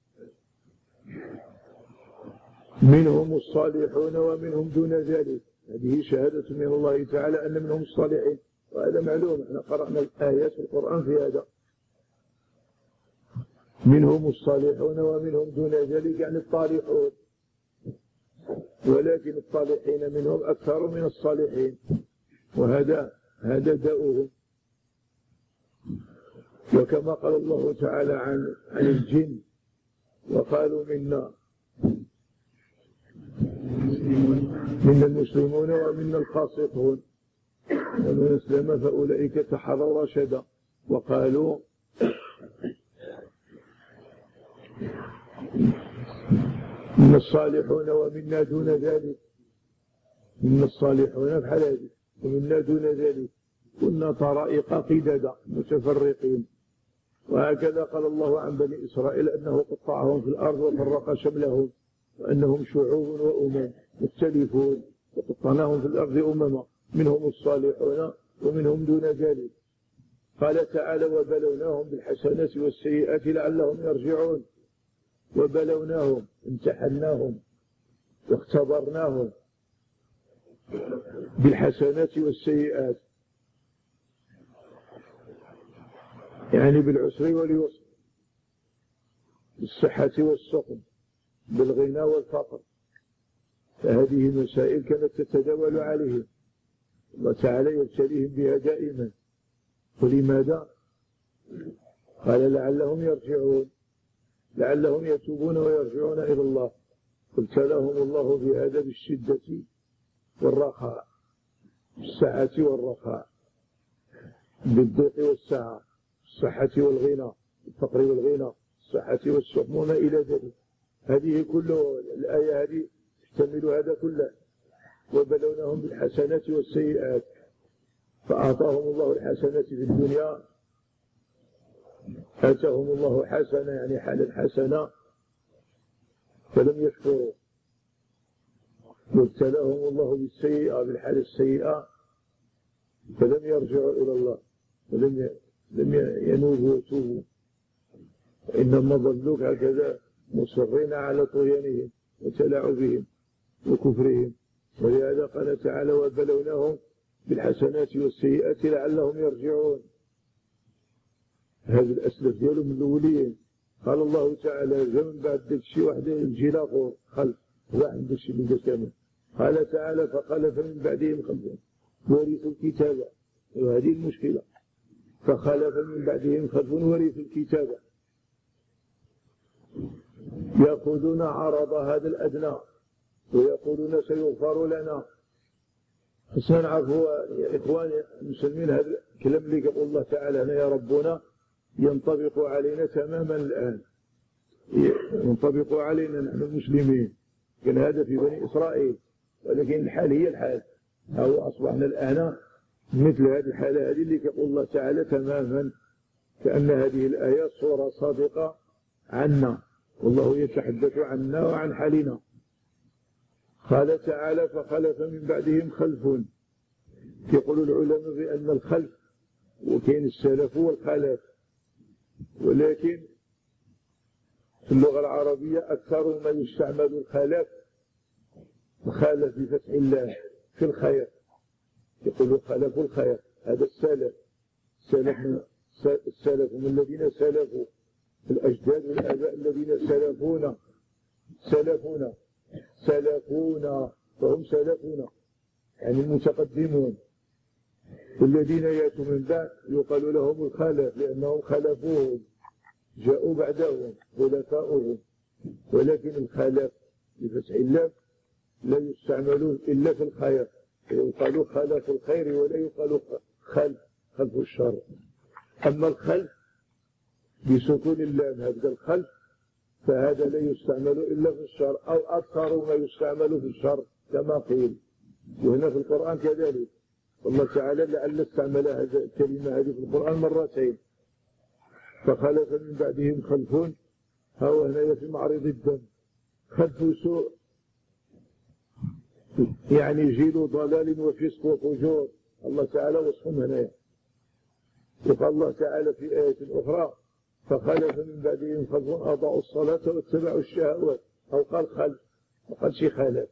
منهم الصالحون ومنهم دون ذلك. هذه شهادة من الله تعالى أن منهم الصالحين، وهذا معلوم، احنا قرأنا الآيات في القرآن في هذا. منهم الصالحون ومنهم دون ذلك يعني الطالحون، ولكن الطالحين منهم أكثر من الصالحين، وهذا هذا داؤهم. وكما قال الله تعالى عن عن الجن وقالوا منا منا المسلمون ومنا القاسطون ومن أسلم فأولئك تحروا رشدا. وقالوا من الصالحون ومنا دون ذلك، من الصالحون بحال هذه ومنا دون ذلك كنا طرائق قددا متفرقين. وهكذا قال الله عن بني إسرائيل أنه قطعهم في الأرض وفرق شملهم وأنهم شعوب وأمم مختلفون. وقطعناهم في الأرض أمما منهم الصالحون ومنهم دون ذلك. قال تعالى وبلوناهم بالحسنات والسيئات لعلهم يرجعون. وبلوناهم امتحناهم واختبرناهم بالحسنات والسيئات، يعني بالعسر واليسر، بالصحة والسقم، بالغنى والفقر. فهذه المسائل كانت تتداول عليهم، الله تعالى يبتليهم بها دائما. ولماذا؟ قال لعلهم يرجعون، لعلهم يتوبون ويرجعون إلى الله. ابتلاهم الله بهذا بالشدة والرخاء، بالسعة والرخاء، بالضيق والسعة، الصحة والغنى، الفقر والغنى، الصحة والسقم وما إلى ذلك. هذه كله الآية هذه تحتمل هذا كله. وبلوناهم بالحسنات والسيئات، فأعطاهم الله الحسنات في الدنيا، آتاهم الله حسنة يعني حالا حسنة فلم يشكروا. وابتلاهم الله بالسيئة بالحالة السيئة فلم يرجعوا إلى الله، فلم لم ينوبوا ويتوبوا، وإنما ظلوك هكذا مصرين على طغيانهم وتلاعبهم وكفرهم. ولهذا قال تعالى وبلوناهم بالحسنات والسيئات لعلهم يرجعون. هذا الأسلف ديالهم من الأولين. قال الله تعالى من بعد ذلك شي واحد يجي لاخر خلف واحد ذاك الشيء اللي كامل. قال تعالى فخلف من بعدهم خلف ورثوا الكتابة. وهذه المشكلة، فخلف من بعدهم خلف ورثوا الكتابة يأخذون عرض هذا الأدنى ويقولون سيغفر لنا. خصنا نعرفوا يا إخواني المسلمين هذا الكلام اللي قال الله تعالى هنا يا ربنا ينطبق علينا تماما الآن، ينطبق علينا نحن المسلمين. كان هذا في بني إسرائيل، ولكن الحال هي الحال. أو أصبحنا الآن مثل هذه الحالة هذه اللي يقول الله تعالى تماما كأن هذه الآية صورة صادقة عنا، والله يتحدث عنا وعن حالنا. قال تعالى فخلف من بعدهم خلف. يقول العلماء بأن الخلف وكاين السلف والخلف، ولكن في اللغة العربية أكثر ما يستعمل الخلف الخلف بفتح الله في الخير، يقول خلف الخير، هذا السلف. السلف من السلف هم الذين سلفوا، الأجداد والآباء الذين سلفونا سلفونا سلفونا فهم سلفونا يعني المتقدمون. والذين يأتوا من بعد يقال لهم الخلف لأنهم خلفوهم، جاءوا بعدهم خلفاؤهم. ولكن الخلف بفتح اللام لا يستعملون إلا في الخير، يقال خلف الخير ولا يقال خلف خلف الشر. أما الخلف بسكون اللام هذا الخلف فهذا لا يستعمل إلا في الشر، أو أكثر ما يستعمل في الشر كما قيل. وهنا في القرآن كذلك الله تعالى لعل استعمل هذه الكلمة هذه في القرآن مرتين. فخلف من بعدهم خلف، هو هنا في معرض الدم. خلف سوء يعني جيل ضلال وفسق وفجور، الله تعالى وصفهم هنا. وقال الله تعالى في آية أخرى فخلف من بعدهم خلف أضاعوا الصلاة واتبعوا الشهوات، أو قال خلف ما قالش خلف.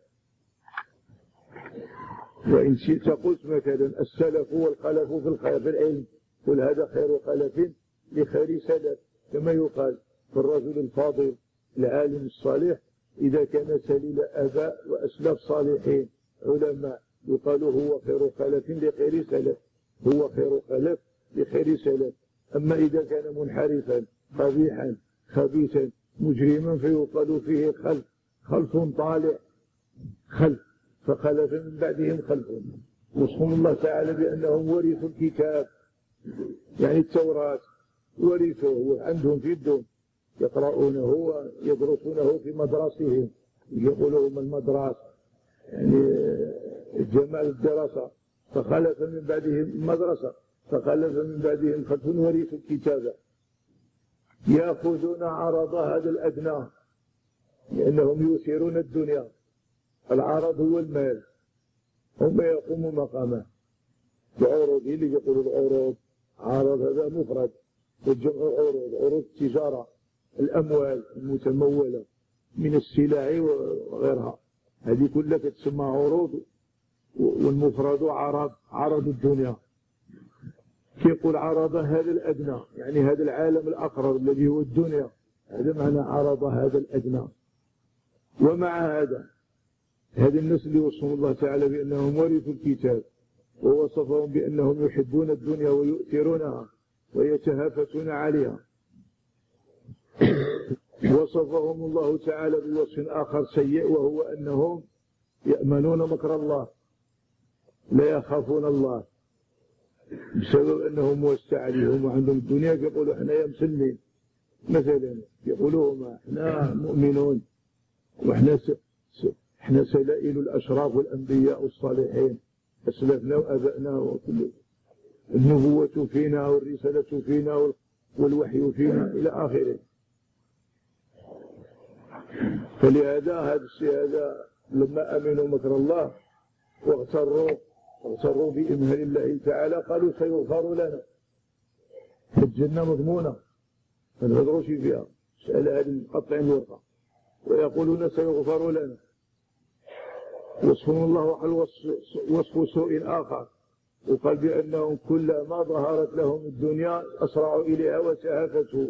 وإن شئت قلت مثلا السلف والخلف في الخير في العلم، قل هذا خير خلف لخير سلف، كما يقال في الرجل الفاضل العالم الصالح إذا كان سليل آباء وأسلاف صالحين علماء يقال هو خير خلف لخير سلف، هو خير خلف لخير سلف. أما إذا كان منحرفا قبيحا خبيثا مجرما فيقال فيه خلف خلف طالع خلف. فخلف من بعدهم خلف، وصفهم الله تعالى بأنهم ورثوا الكتاب يعني التوراة، ورثوه عندهم في يدهم يقرؤونه ويدرسونه في مدرسهم، يقولون المدرسة يعني جمال الدراسة. فخلف من بعدهم المدرسة فخلف من بعدهم خلف ورثوا الكتاب يأخذون عرض هذا الأدنى لأنهم يؤثرون الدنيا. العرض هو المال، هم يقوموا مقامه بعروض، اللي يقولوا العروض عرض هذا مفرد، والجمع عروض، عروض التجارة، الأموال المتمولة من السلع وغيرها، هذه كلها تسمى عروض. والمفرد عرض عرض الدنيا. كيقول عرض هذا الأدنى يعني هذا العالم الأقرب الذي هو الدنيا، هذا معنى عرض هذا الأدنى. ومع هذا هذا الناس اللي وصفهم الله تعالى بأنهم ورثوا الكتاب ووصفهم بأنهم يحبون الدنيا ويؤثرونها ويتهافتون عليها، وصفهم الله تعالى بوصف آخر سيء وهو أنهم يأمنون مكر الله لا يخافون الله، بسبب أنهم موسع عليهم وعندهم الدنيا يقولوا احنا يا مسلمين مثلا، يقولوا هم احنا مؤمنون واحنا س... س... احنا سلائل الأشراف والأنبياء والصالحين أسلافنا وأبائنا، وكل النبوة فينا والرسالة فينا والوحي فينا إلى آخره. فلهذا هذا الشيء هذا لما أمنوا مكر الله واغتروا اغتروا بإمهال الله تعالى قالوا سيغفر لنا، الجنة مضمونة ما نهضروش فيها، سأل هذه مقطعين الورقة ويقولون سيغفر لنا. وصفهم الله على وصف سوء آخر، وقال بأنهم كلما ظهرت لهم الدنيا أسرعوا إليها وتهافتوا،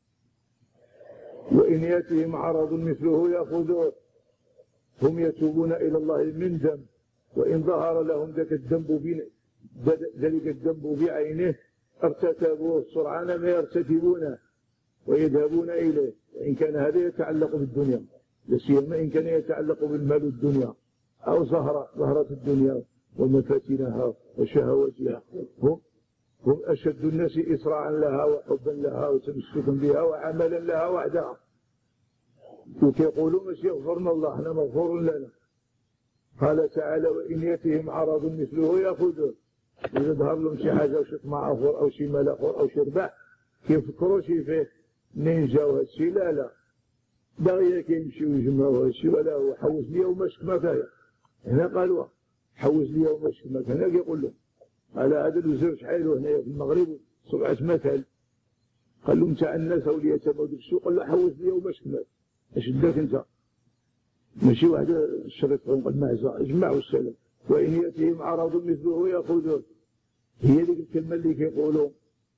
وإن يأتهم عرض مثله يأخذوه، هم يتوبون إلى الله من ذنب، وإن ظهر لهم ذلك الذنب ذلك الذنب بعينه ارتكبوه سرعان ما يرتكبونه ويذهبون إليه، وإن كان هذا يتعلق بالدنيا، لسيما إن كان يتعلق بالمال الدنيا أو زهرة زهرة الدنيا ومفاتنها وشهواتها. هم هم أشد الناس إسراعا لها وحبا لها وتمسكا بها وعملا لها وحدها. وكيقولوا مش يغفرنا الله احنا مغفور لنا، قال تعالى وإن يأتهم عرض مثله يأخذوه. إذا ظهر لهم شي حاجة وشي طمع آخر أو شي مال آخر أو شي ربح كيفكروا شي فيه منين جاو هادشي. لا لا دغيا كيمشيو يجمعوا هادشي ولا هو حوس ليا وماش كما كاين. هنا قالوا حوس ليا وماش كما كاين. هنا كيقول له على هذا الوزير شحالو هنايا في المغرب سبعة مثل. قال له نتاع الناس وليا تبعوا ديك السوق. قال له حوس ليا وماش كما اش داك انت ماشي واحد الشريط قد معزه اجمعوا السلام. وإن يأتيهم عرض مثله يأخذوه. هي ديك الكلمة اللي كيقولوا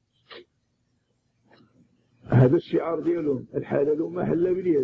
هذا الشعار ديالهم الحلال ما حل باليد.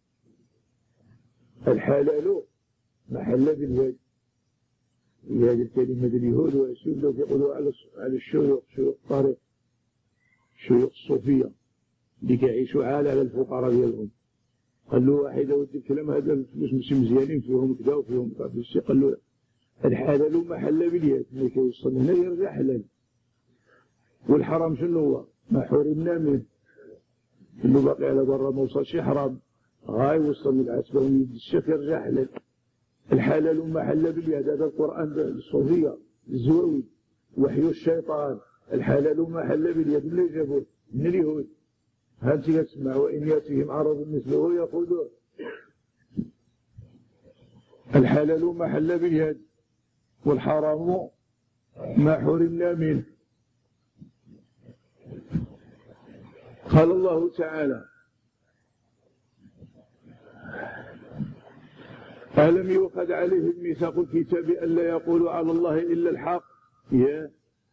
الحلال ما حل باليد. هي هذه الكلمة ديال اليهود والشيوخ اللي كيقولوا على على الشيوخ شيوخ الطريق شيوخ الصوفية اللي كيعيشوا عال على الفقراء ديالهم. قال له واحد ودي الكلام هذا الفلوس ماشي مزيانين فيهم كذا وفيهم كذا الشيء. قال له الحلال ما حل باليد. ملي كيوصل هنا يرجع حلال. والحرام شنو هو؟ ما حرمنا منه. كله باقي على برا ما وصلش حرام غاي وصل للعتبة ويد الشيخ يرجع حلال. الحلال ما حل باليد. هذا القرآن الصوفية الزواوي وحي الشيطان. الحلال ما حل باليد اللي جابوه من اليهود. هانت تسمع وإن يأتيهم عرض مثله يأخذوه. الحلال ما حل باليد والحرام ما حرمنا منه. قال الله تعالى ألم يؤخذ عليهم ميثاق الكتاب ألا يقولوا على الله إلا الحق. يا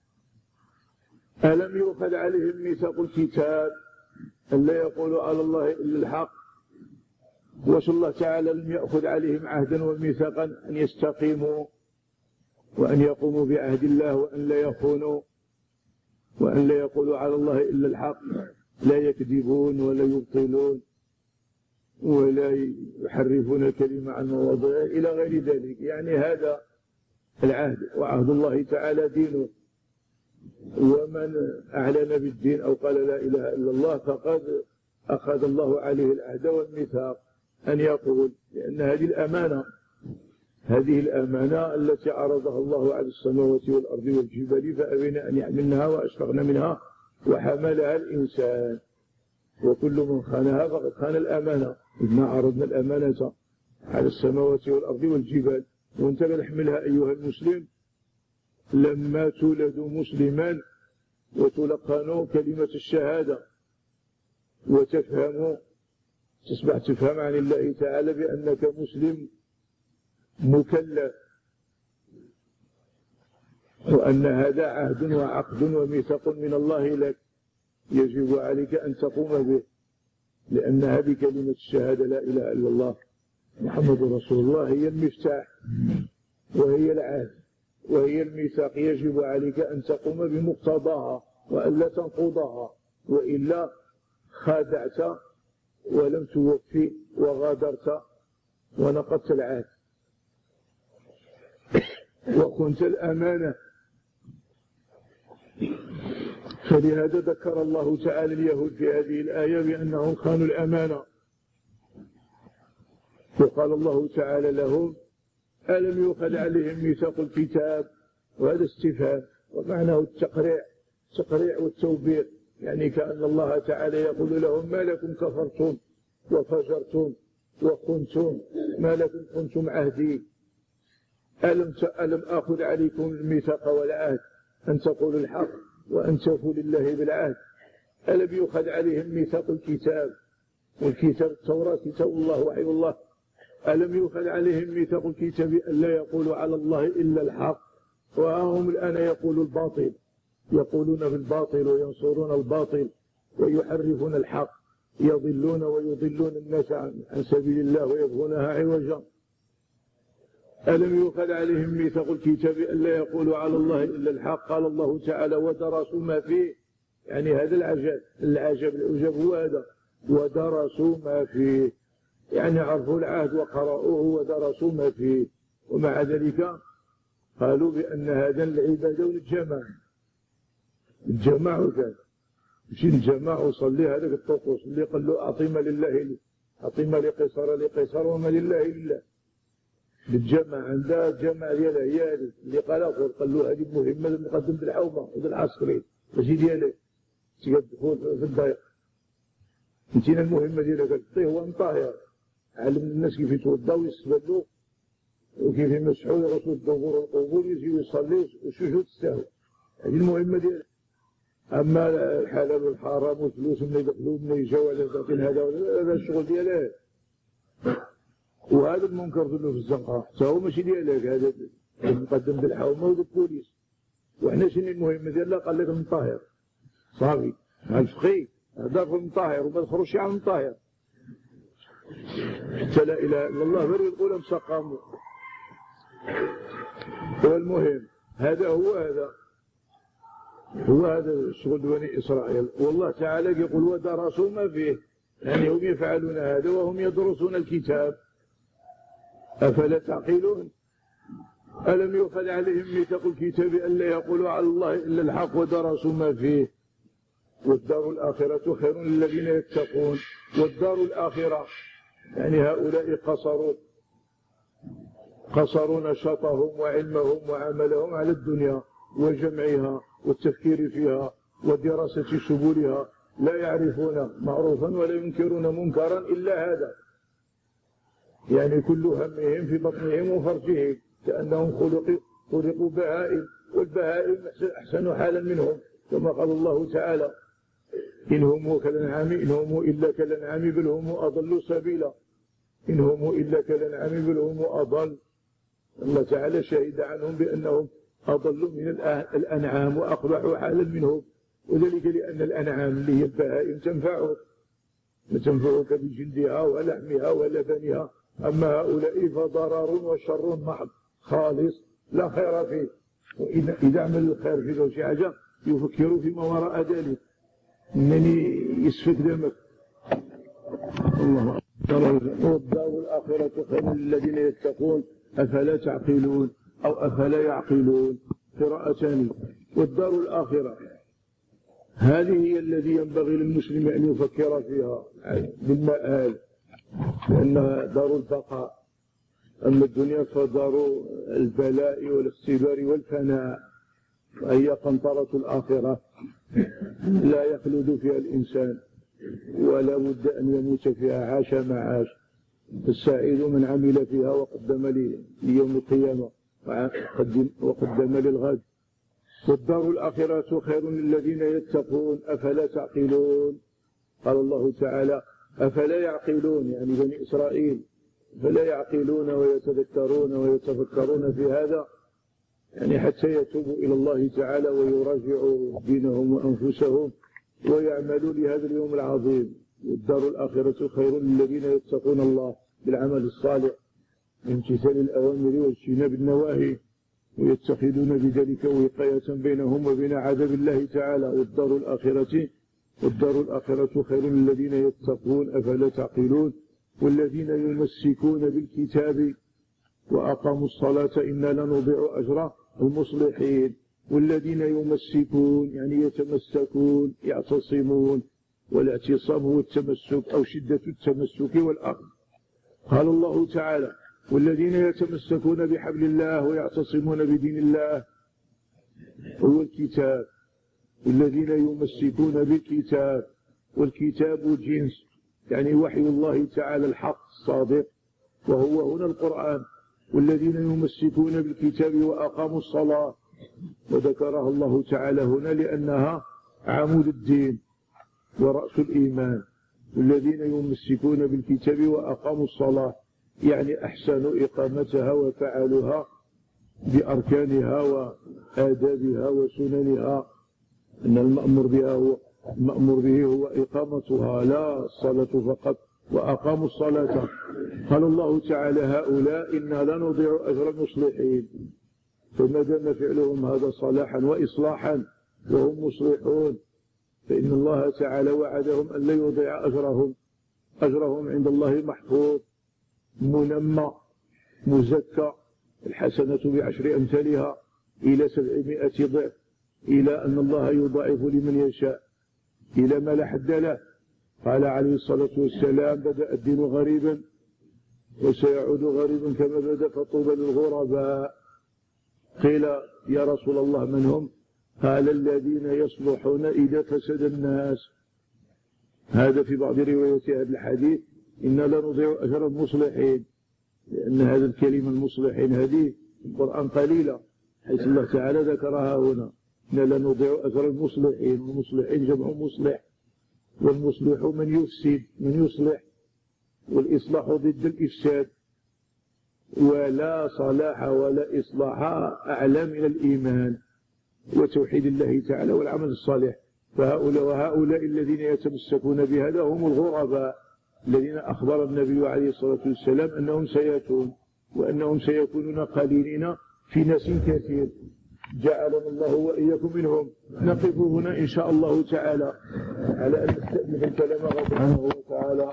ألم يؤخذ عليهم ميثاق الكتاب ألا يقولوا على الله إلا الحق. واش الله تعالى لم يأخذ عليهم عهدا وميثاقا أن يستقيموا وأن يقوموا بعهد الله وأن لا يخونوا وأن لا يقولوا على الله إلا الحق. لا يكذبون ولا يبطلون ولا يحرفون الكلمة عن مواضعه إلى غير ذلك. يعني هذا العهد وعهد الله تعالى دينه. ومن أعلن بالدين أو قال لا إله إلا الله فقد أخذ الله عليه العهد والميثاق أن يقول. لأن هذه الأمانة هذه الأمانة التي عرضها الله على السماوات والأرض والجبال فأبين أن يحملنها وأشفقن منها وحملها الإنسان. وكل من خانها فقد خان الأمانة. إنا عرضنا الأمانة على السماوات والأرض والجبال. وانت نحملها أيها المسلم لما تولد مسلما وتلقن كلمة الشهادة وتفهم تصبح تفهم عن الله تعالى بأنك مسلم مكلف وأن هذا عهد وعقد وميثاق من الله لك يجب عليك أن تقوم به. لأن هذه كلمة الشهادة لا إله إلا الله محمد رسول الله هي المفتاح وهي العهد وهي الميثاق. يجب عليك أن تقوم بمقتضاها وألا تنقضها وإلا خادعت ولم توفي وغادرت ونقضت العهد وكنت الأمانة. فلهذا ذكر الله تعالى اليهود في هذه الآية بأنهم خانوا الأمانة. وقال الله تعالى لهم ألم يؤخذ عليهم ميثاق الكتاب. وهذا استفهام ومعناه التقريع التقريع والتوبيخ. يعني كأن الله تعالى يقول لهم ما لكم كفرتم وفجرتم وخنتم ما لكم كنتم عهدي. ألم ألم آخذ عليكم الميثاق والعهد أن تقولوا الحق وأن توفوا لله بالعهد. ألم يؤخذ عليهم ميثاق الكتاب والكتاب التوراة كتاب الله وحي الله. ألم يؤخذ عليهم ميثاق الكتاب ألا يقولوا على الله إلا الحق. وهم الآن يقولوا الباطل يقولون بالباطل وينصرون الباطل ويحرفون الحق يضلون ويضلون الناس عن سبيل الله ويبغونها عوجا. ألم يؤخذ عليهم ميثاق الكتاب ألا يقولوا على الله إلا الحق. قال الله تعالى ودرسوا ما فيه. يعني هذا العجب العجب العجب هو هذا ودرسوا ما فيه. يعني عرفوا العهد وقرأوه ودرسوا ما فيه. ومع ذلك قالوا بأن هذا العبادة والجماع الجماع كان مشي الجماع وصلي هذاك الطقوس اللي قال له أعطي ما لله أعطي ما لقيصر لقيصر وما لله لله. بالجامع عندها الجامع ديالها هي هذه اللي قال اخر قال له هذه مهمه المقدم بالحومه وذا العسكري ماشي ديالك تدخل في الضيق انتينا المهمه ديالك الطيه هو مطهر علم الناس كيف يتوضاو ويستبدلوا وكيف يمسحوا يغسلوا الظهور والقبور يجيو يصليوا وسجود السهو هذه المهمه ديالك. اما الحلال والحرام والفلوس من يدخلوا من يجاو على ذاتين هذا هذا الشغل ديالك وهذا المنكر له في الزنقه حتى هو ماشي ديالك هذا المقدم بالحومه والبوليس وحنا شنو المهمه ديالنا قال لك المطهر صافي مع الفقيه هذا في المطهر وما تخرجش على المطهر حتى لا اله الا الله بري الأولى مسقاموا. والمهم هذا هو هذا هو هذا شغل بني إسرائيل. والله تعالى يقول ودرسوا ما فيه يعني هم يفعلون هذا وهم يدرسون الكتاب أفلا تعقلون ألم يؤخذ عليهم ميثاق الكتاب ألا يقولوا على الله إلا الحق ودرسوا ما فيه والدار الآخرة خير للذين يتقون. والدار الآخرة يعني هؤلاء قصروا قصروا نشاطهم وعلمهم وعملهم على الدنيا وجمعها والتفكير فيها ودراسة سبلها لا يعرفون معروفا ولا ينكرون منكرا إلا هذا يعني كل همهم في بطنهم وفرجهم كأنهم خلقوا خلقوا بهائم والبهائم أحسن حالا منهم كما قال الله تعالى إن هم كالأنعام إن هم إلا كالأنعام بل هم أضل سبيلا إن هم إلا كالأنعام بل هم أضل. الله تعالى شهد عنهم بأنهم أضل من الأنعام وأقبح حالا منهم وذلك لأن الأنعام اللي هي البهائم تنفعك تنفعك بجلدها ولحمها ولبنها أما هؤلاء فضرر وشر محض خالص لا خير فيه. وإذا عمل الخير في ذو شي حاجة يفكر فيما وراء ذلك إنني يسفك دمك. الله أكبر. والدار الآخرة خير للذين يتقون أفلا تعقلون أو أفلا يعقلون قراءتان. والدار الآخرة هذه هي الذي ينبغي للمسلم أن يفكر فيها بالمآل لأنها دار البقاء. أما الدنيا فدار البلاء والاختبار والفناء وهي قنطرة الآخرة لا يخلد فيها الإنسان ولا بد أن يموت فيها عاش ما عاش. السعيد من عمل فيها وقدم ليوم القيامة وقدم للغد. والدار الآخرة خير للذين يتقون أفلا تعقلون. قال الله تعالى أفلا يعقلون يعني بني إسرائيل فلا يعقلون ويتذكرون ويتفكرون في هذا يعني حتى يتوبوا إلى الله تعالى ويراجعوا دينهم وأنفسهم ويعملوا لهذا اليوم العظيم. والدار الآخرة خير للذين يتقون الله بالعمل الصالح بامتثال الأوامر واجتناب النواهي ويتخذون بذلك وقاية بينهم وبين عذاب الله تعالى. والدار الآخرة والدار الآخرة خير للذين يتقون أفلا تعقلون. والذين يمسكون بالكتاب وأقاموا الصلاة إنا لنضيع أجر المصلحين. والذين يمسكون يعني يتمسكون يعتصمون والاعتصام هو التمسك أو شدة التمسك والأخذ. قال الله تعالى والذين يتمسكون بحبل الله ويعتصمون بدين الله هو الكتاب. والذين يمسكون بالكتاب والكتاب جنس يعني وحي الله تعالى الحق الصادق وهو هنا القرآن. والذين يمسكون بالكتاب وأقاموا الصلاة وذكرها الله تعالى هنا لأنها عمود الدين ورأس الإيمان. والذين يمسكون بالكتاب وأقاموا الصلاة يعني أحسنوا إقامتها وفعلوها بأركانها وآدابها وسننها أن المأمور بها هو المأمور به هو إقامتها لا الصلاة فقط. وأقاموا الصلاة قال الله تعالى هؤلاء إنا لا نضيع أجر المصلحين. فما دام فعلهم هذا صلاحا وإصلاحا وهم مصلحون فإن الله تعالى وعدهم أن لا يضيع أجرهم. أجرهم عند الله محفوظ منمى مزكى الحسنة بعشر أمثالها إلى سبعمائة ضعف إلى أن الله يضاعف لمن يشاء إلى ما لا حد له. قال عليه الصلاة والسلام بدأ الدين غريبا وسيعود غريبا كما بدأ فطوبى للغرباء. قيل يا رسول الله من هم؟ قال الذين يصلحون إذا فسد الناس. هذا في بعض روايات هذا الحديث إنا لنضيع أجر المصلحين، لأن هذه الكلمة المصلحين هذه في القرآن قليلة، حيث الله تعالى ذكرها هنا إنا لنضيع أجر المصلحين. والمصلحين جمع مصلح، والمصلح من يفسد من يصلح، والإصلاح ضد الإفساد، ولا صلاح ولا إصلاح أعلى من الإيمان وتوحيد الله تعالى والعمل الصالح. فهؤلاء وهؤلاء الذين يتمسكون بهذا هم الغرباء الذين أخبر النبي عليه الصلاة والسلام أنهم سيأتون، وأنهم سيكونون قليلين في ناس كثير. جعلنا الله وإياكم منهم. نقف هنا إن شاء الله تعالى على أن نستأنف الكلام سبحانه وتعالى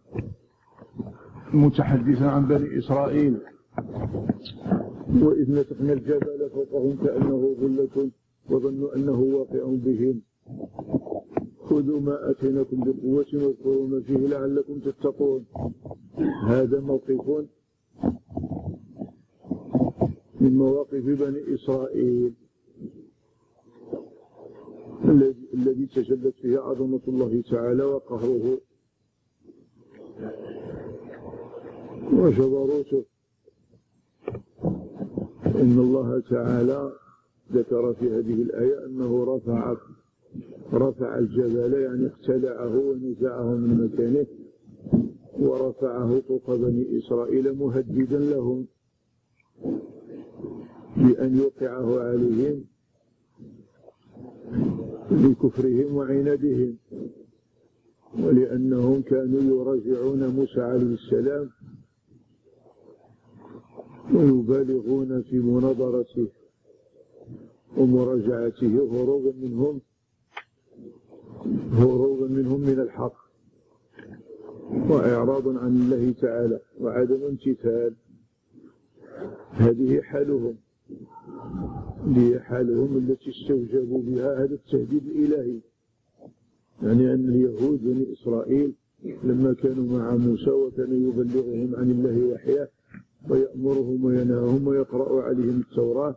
متحدثا عن بني إسرائيل. وإذ نتقنا الجبل فوقهم كأنه ظلة وظنوا أنه واقع بهم خذوا ما أتيناكم بقوة واذكروا ما فيه لعلكم تتقون. هذا موقف من مواقف بني إسرائيل الذي تجلت فيه عظمة الله تعالى وقهره وجبروته. إن الله تعالى ذكر في هذه الآية أنه رفع رفع الجبل، يعني اقتلعه ونزعه من مكانه ورفعه فوق بني إسرائيل مهددا لهم بأن يوقعه عليهم لكفرهم وعنادهم، ولأنهم كانوا يراجعون موسى عليه السلام ويبالغون في مناظرته ومراجعته هروبا منهم هروبا منهم من الحق وإعراضا عن الله تعالى وعدم امتثال. هذه حالهم هي حالهم التي استوجبوا بها هذا التهديد الإلهي. يعني أن اليهود بني إسرائيل لما كانوا مع موسى وكان يبلغهم عن الله وحيه ويأمرهم وينهاهم ويقرأ عليهم التوراة،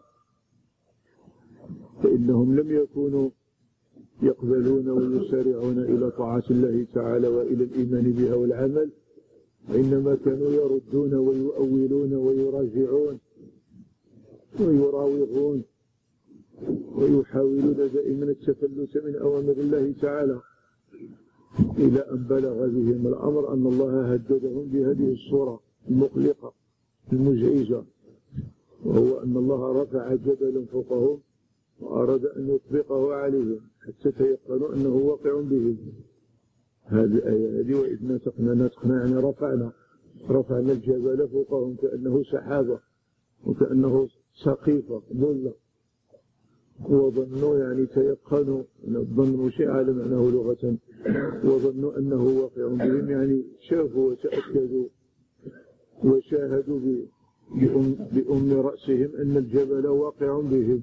فإنهم لم يكونوا يقبلون ويسارعون إلى طاعة الله تعالى وإلى الإيمان بها والعمل، وإنما كانوا يردون ويؤولون ويراجعون ويراوغون ويحاولون دائما التفلت من أوامر الله تعالى، إلى أن بلغ بهم الأمر أن الله هددهم بهذه الصورة المقلقة المزعجة، وهو أن الله رفع جبلا فوقهم وأراد أن يطبقه عليهم حتى تيقنوا أنه واقع بهم. هذه الآية هذه وإذ نتقنا نتقنا يعني رفعنا رفعنا الجبل فوقهم كأنه سحابة وكأنه سقيفة ظلة، وظنوا يعني تيقنوا، الظن شيء على معناه لغة، وظنوا أنه واقع بهم يعني شافوا وتأكدوا وشاهدوا بأم, بأم رأسهم أن الجبل واقع بهم.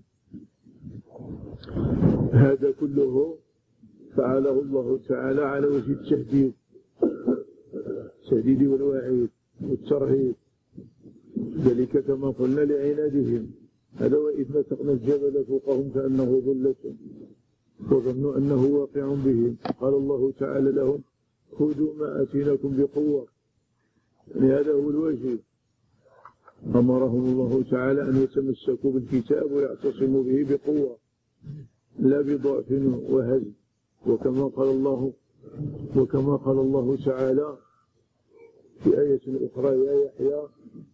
هذا كله فعله الله تعالى على وجه التهديد التهديد والوعيد والترهيب، ذلك كما قلنا لعنادهم. هذا وإذ نتقنا الجبل فوقهم كأنه ظلة وظنوا أنه واقع بهم. قال الله تعالى لهم خذوا ما أتيناكم بقوة، يعني هذا هو الواجب. أمرهم الله تعالى أن يتمسكوا بالكتاب ويعتصموا به بقوة لا بضعف وهزل، وكما قال الله وكما قال الله تعالى في آية أخرى يا يحيى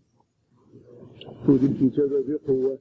خذ الكتاب بقوة.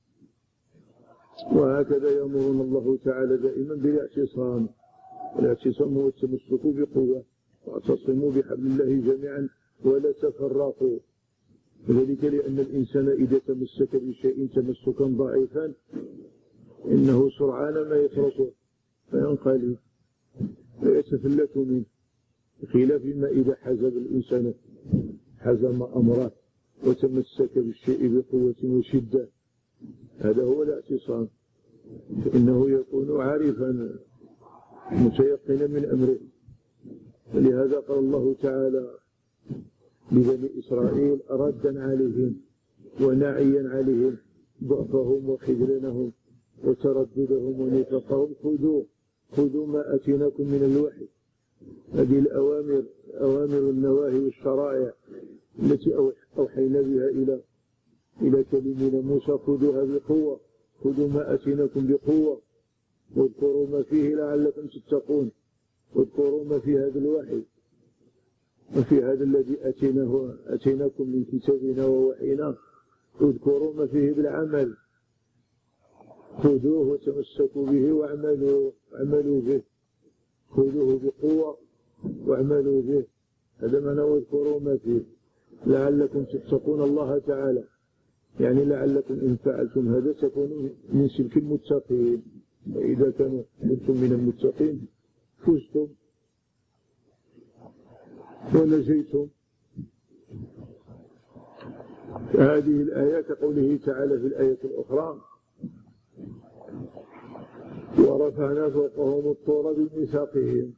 وهكذا يأمرنا الله تعالى دائما بالاعتصام، والاعتصام هو التمسك بقوة، واعتصموا بحبل الله جميعا ولا تفرقوا. وذلك لأن الإنسان إذا تمسك بشيء تمسكا ضعيفا إنه سرعان ما يتركه فينقلب ويتفلت منه، بخلاف ما إذا حزم الإنسان حزم أمره وتمسك بالشيء بقوة وشدة، هذا هو الاعتصام، فإنه يكون عارفا متيقنا من أمره. ولهذا قال الله تعالى لبني إسرائيل ردا عليهم وناعيا عليهم ضعفهم وخذلانهم وترددهم ونفاقهم. خذوا خذوا ما أتيناكم من الوحي. هذه الأوامر أوامر النواهي والشرائع التي أوحينا بها إلى إلى كلمنا موسى، خذوها بقوة، خذوا ما أتيناكم بقوة واذكروا ما فيه لعلكم تتقون. واذكروا ما في هذا الوحي وفي هذا الذي أتيناه أتيناكم من كتابنا ووحينا، اذكروا ما فيه بالعمل. خذوه وتمسكوا به واعملوا اعملوا به. خذوه بقوة واعملوا به، هذا معنى واذكروا ما فيه لعلكم تتقون الله تعالى، يعني لعلكم إن فعلتم هذا تكونوا من سلك المتقين. وإذا كانوا كنتم من المتقين فزتم ونجيتم. هذه الآية كقوله تعالى في الآية الأخرى: ورفعنا فوقهم الطور بميثاقهم.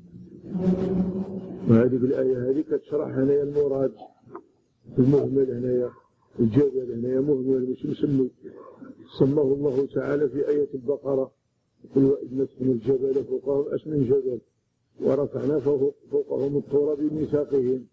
وهذه الآية هذه كتشرح هنايا المراد المهمل، هنايا الجبل هنايا مهمل مش مسمي، سماه الله تعالى في آية البقرة: قل وإذ نتقن الجبل فوقهم أش من جبل ورفعنا فوقهم الطور بميثاقهم.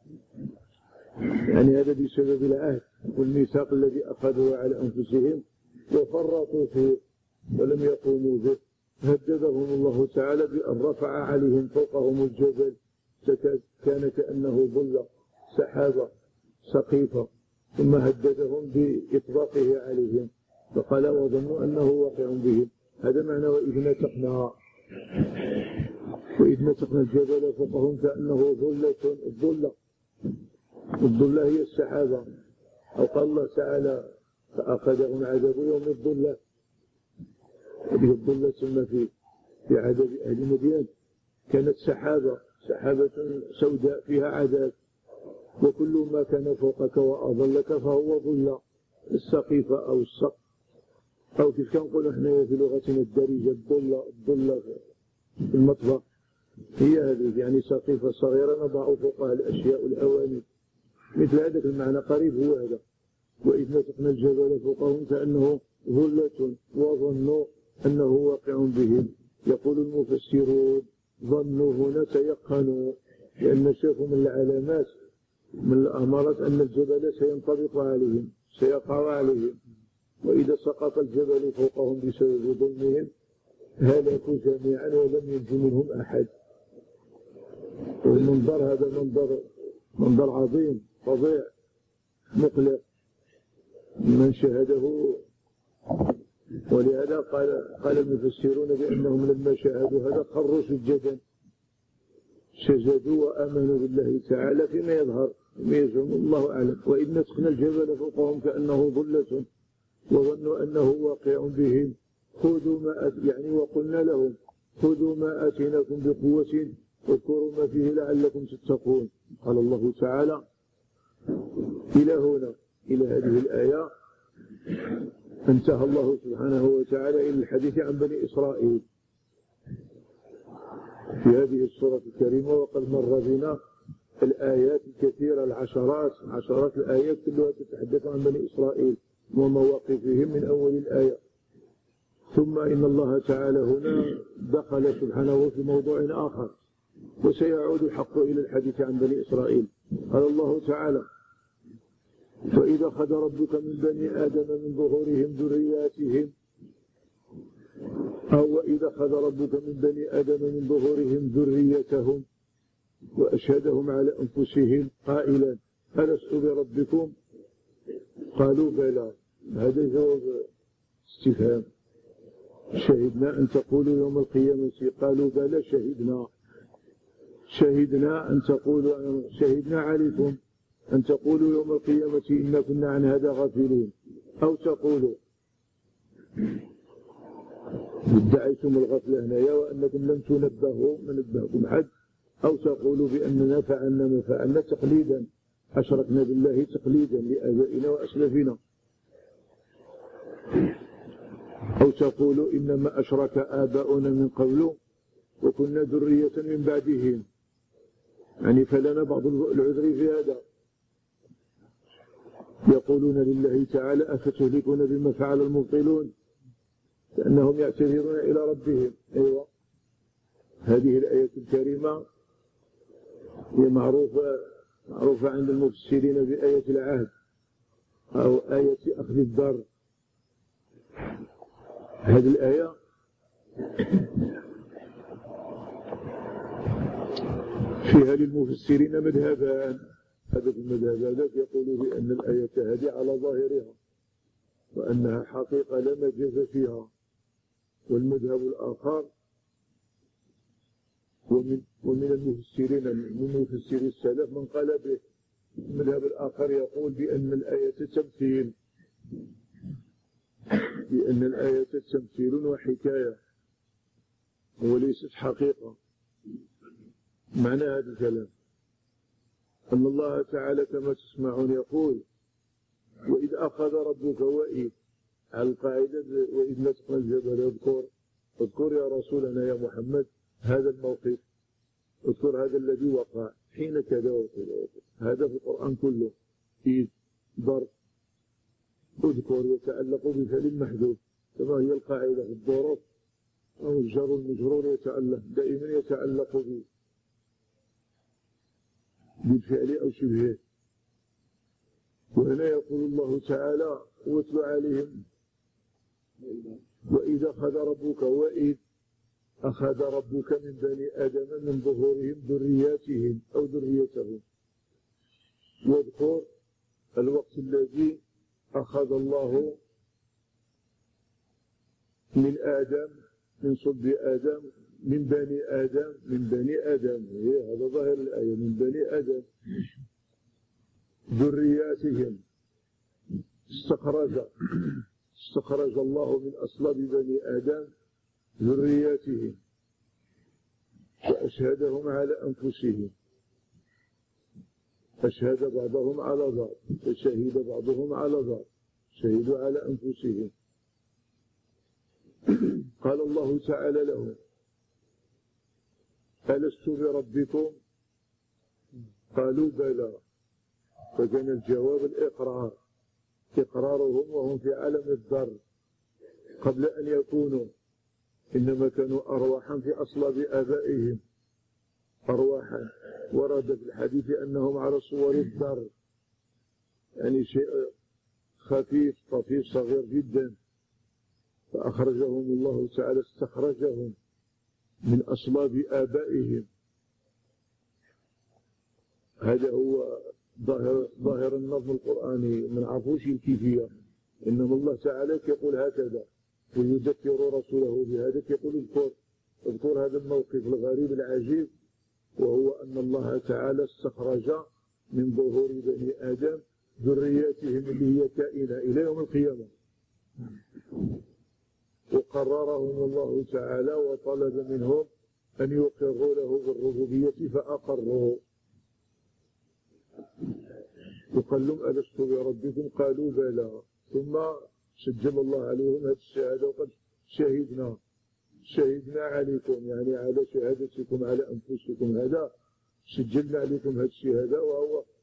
يعني هذا بسبب العهد والميثاق الذي أخذوه على أنفسهم وفرطوا فيه ولم يقوموا به. هددهم الله تعالى بأن رفع عليهم فوقهم الجبل، كان كأنه ظل سحابة سقيفة، ثم هددهم بإطباقه عليهم فقال وظنوا أنه واقع بهم. هذا معنى وإذ نتقنا وإذ نتقنا الجبل فوقهم كأنه ظلة. الظلة الظلة هي السحابة، أو قال الله تعالى فأخذهم عذاب يوم الظلة. هذه الظلة تسمى في في عذاب أهل مدين كانت سحابة سحابة سوداء فيها عذاب، وكل ما كان فوقك وأظلك فهو ظلة. السقيفة أو السق، أو كيف كنقولوا احنا في لغتنا الدارجة الظلة الظلة في المطبخ، هي هذه يعني سقيفة صغيرة نضع فوقها الأشياء والأواني. مثل هذا المعنى قريب هو هذا: وإذ نتقنا الجبل فوقهم كأنه ظلة وظنوا أنه واقع بهم. يقول المفسرون: ظنوا هنا تيقنوا، لأن شافوا من العلامات من الأمارات أن الجبل سينطبق عليهم سيقع عليهم، وإذا سقط الجبل فوقهم بسبب ظلمهم هلكوا جميعا ولم ينجو منهم أحد. والمنظر هذا منظر منظر عظيم فظيع مقلق من شاهده. ولهذا قال قال المفسرون بأنهم لما شاهدوا هذا خروا سجدا سجدوا وآمنوا بالله تعالى فيما يظهر فيما يزعم الله أعلم. وإذ نتقنا الجبل فوقهم كأنه ظلة وظنوا أنه واقع بهم خذوا ما يعني وقلنا لهم خذوا ما آتيناكم بقوة واذكروا ما فيه لعلكم تتقون. قال الله تعالى إلى هنا إلى هذه الآية انتهى الله سبحانه وتعالى إلى الحديث عن بني إسرائيل في هذه السورة الكريمة. وقد مر بنا الآيات الكثيرة العشرات عشرات الآيات كلها تتحدث عن بني إسرائيل ومواقفهم من أول الآية. ثم إن الله تعالى هنا دخل سبحانه في موضوع آخر وسيعود الحق إلى الحديث عن بني إسرائيل. قال الله تعالى: فإذا أخذ ربك من بني آدم من ظهورهم ذرياتهم أو وإذا أخذ ربك من بني آدم من ظهورهم ذريتهم وأشهدهم على أنفسهم قائلا ألست بربكم قالوا بلى. هذا جواب استفهام. شهدنا أن تقولوا يوم القيامة قالوا بلى شهدنا شهدنا أن تقولوا شهدنا عليكم أن تقولوا يوم القيامة إنا كنا عن هذا غافلين، أو تقولوا ادعيتم الغفلة هنايا وأنكم لم تنبهوا ما نبهكم حد، أو تقولوا بأننا فعلنا ما فعلنا تقليدا أشركنا بالله تقليدا لآبائنا وأسلافنا، أو تقولوا إنما أشرك آباؤنا من قبل وكنا ذرية من بعدهم، يعني فلنا بعض العذر في هذا. يقولون لله تعالى أفتهلكون بما فعل المبطلون، كأنهم يعتذرون إلى ربهم. أيوة، هذه الآية الكريمة هي معروفة معروفة عند المفسرين بآية العهد أو آية أخذ الدار. هذه الآية فيها للمفسرين مذهبان. هذا المذهب هذا يقول بأن الآية هذه على ظاهرها وأنها حقيقة لا مجاز فيها، والمذهب الآخر ومن ومن المفسرين من مفسري السلف من قال به. المذهب الآخر يقول بأن الآية تمثيل، بأن الآية تمثيل وحكاية وليست حقيقة. معنى هذا الكلام أن الله تعالى كما تسمعون يقول: وإذ أخذ ربك وإذ، على القاعدة وإذ نتقنا الجبل، اذكر اذكر يا رسولنا يا محمد هذا الموقف، اذكر هذا الذي وقع حين كذا وكذا. هذا في القرآن كله. إذ ضرب، اذكر يتعلق بفعل محذوف كما هي القاعدة في الظروف، أو الجر المجرور يتعلق دائما يتعلق به بالفعل أو شبهه. وهنا يقول الله تعالى: واتل عليهم وإذ أخذ ربك وإذ أخذ ربك من بني آدم من ظهورهم ذرياتهم أو ذريتهم. واذكر الوقت الذي أخذ الله من آدم، من صلب آدم، من بني آدم، من بني آدم، هذا ظاهر الآية، من بني آدم ذرياتهم. استخرج استخرج الله من أصلاب بني آدم ذرياتهم وأشهدهم على أنفسهم، أشهد بعضهم على بعض، فشهد بعضهم على بعض، شهدوا على أنفسهم. قال الله تعالى لهم: ألست بربكم؟ قالوا بلى. فكان الجواب الإقرار، إقرارهم وهم في عالم الذر قبل أن يكونوا، إنما كانوا أرواحا في أصلاب آبائهم، أرواحا ورد في الحديث أنهم على صور الذر، يعني شيء خفيف طفيف صغير جدا. فأخرجهم الله تعالى، استخرجهم من أصلاب آبائهم. هذا هو ظاهر, ظاهر النظم القرآني، ما نعرفوش الكيفية، إنما الله تعالى يقول هكذا ويذكر رسوله بهذا، يقول اذكر اذكر هذا الموقف الغريب العجيب، وهو أن الله تعالى استخرج من ظهور بني آدم ذرياتهم اللي هي كائنة إلى يوم القيامة، وقررهم الله تعالى وطلب منهم أن يقروا له بالربوبية فأقروا. وقال لهم: ألست بربكم؟ قالوا بلى. ثم سجل الله عليهم هذه الشهادة، وقد شهدنا شهدنا عليكم، يعني على شهادتكم على أنفسكم، هذا سجلنا عليكم هذه الشهادة، وهو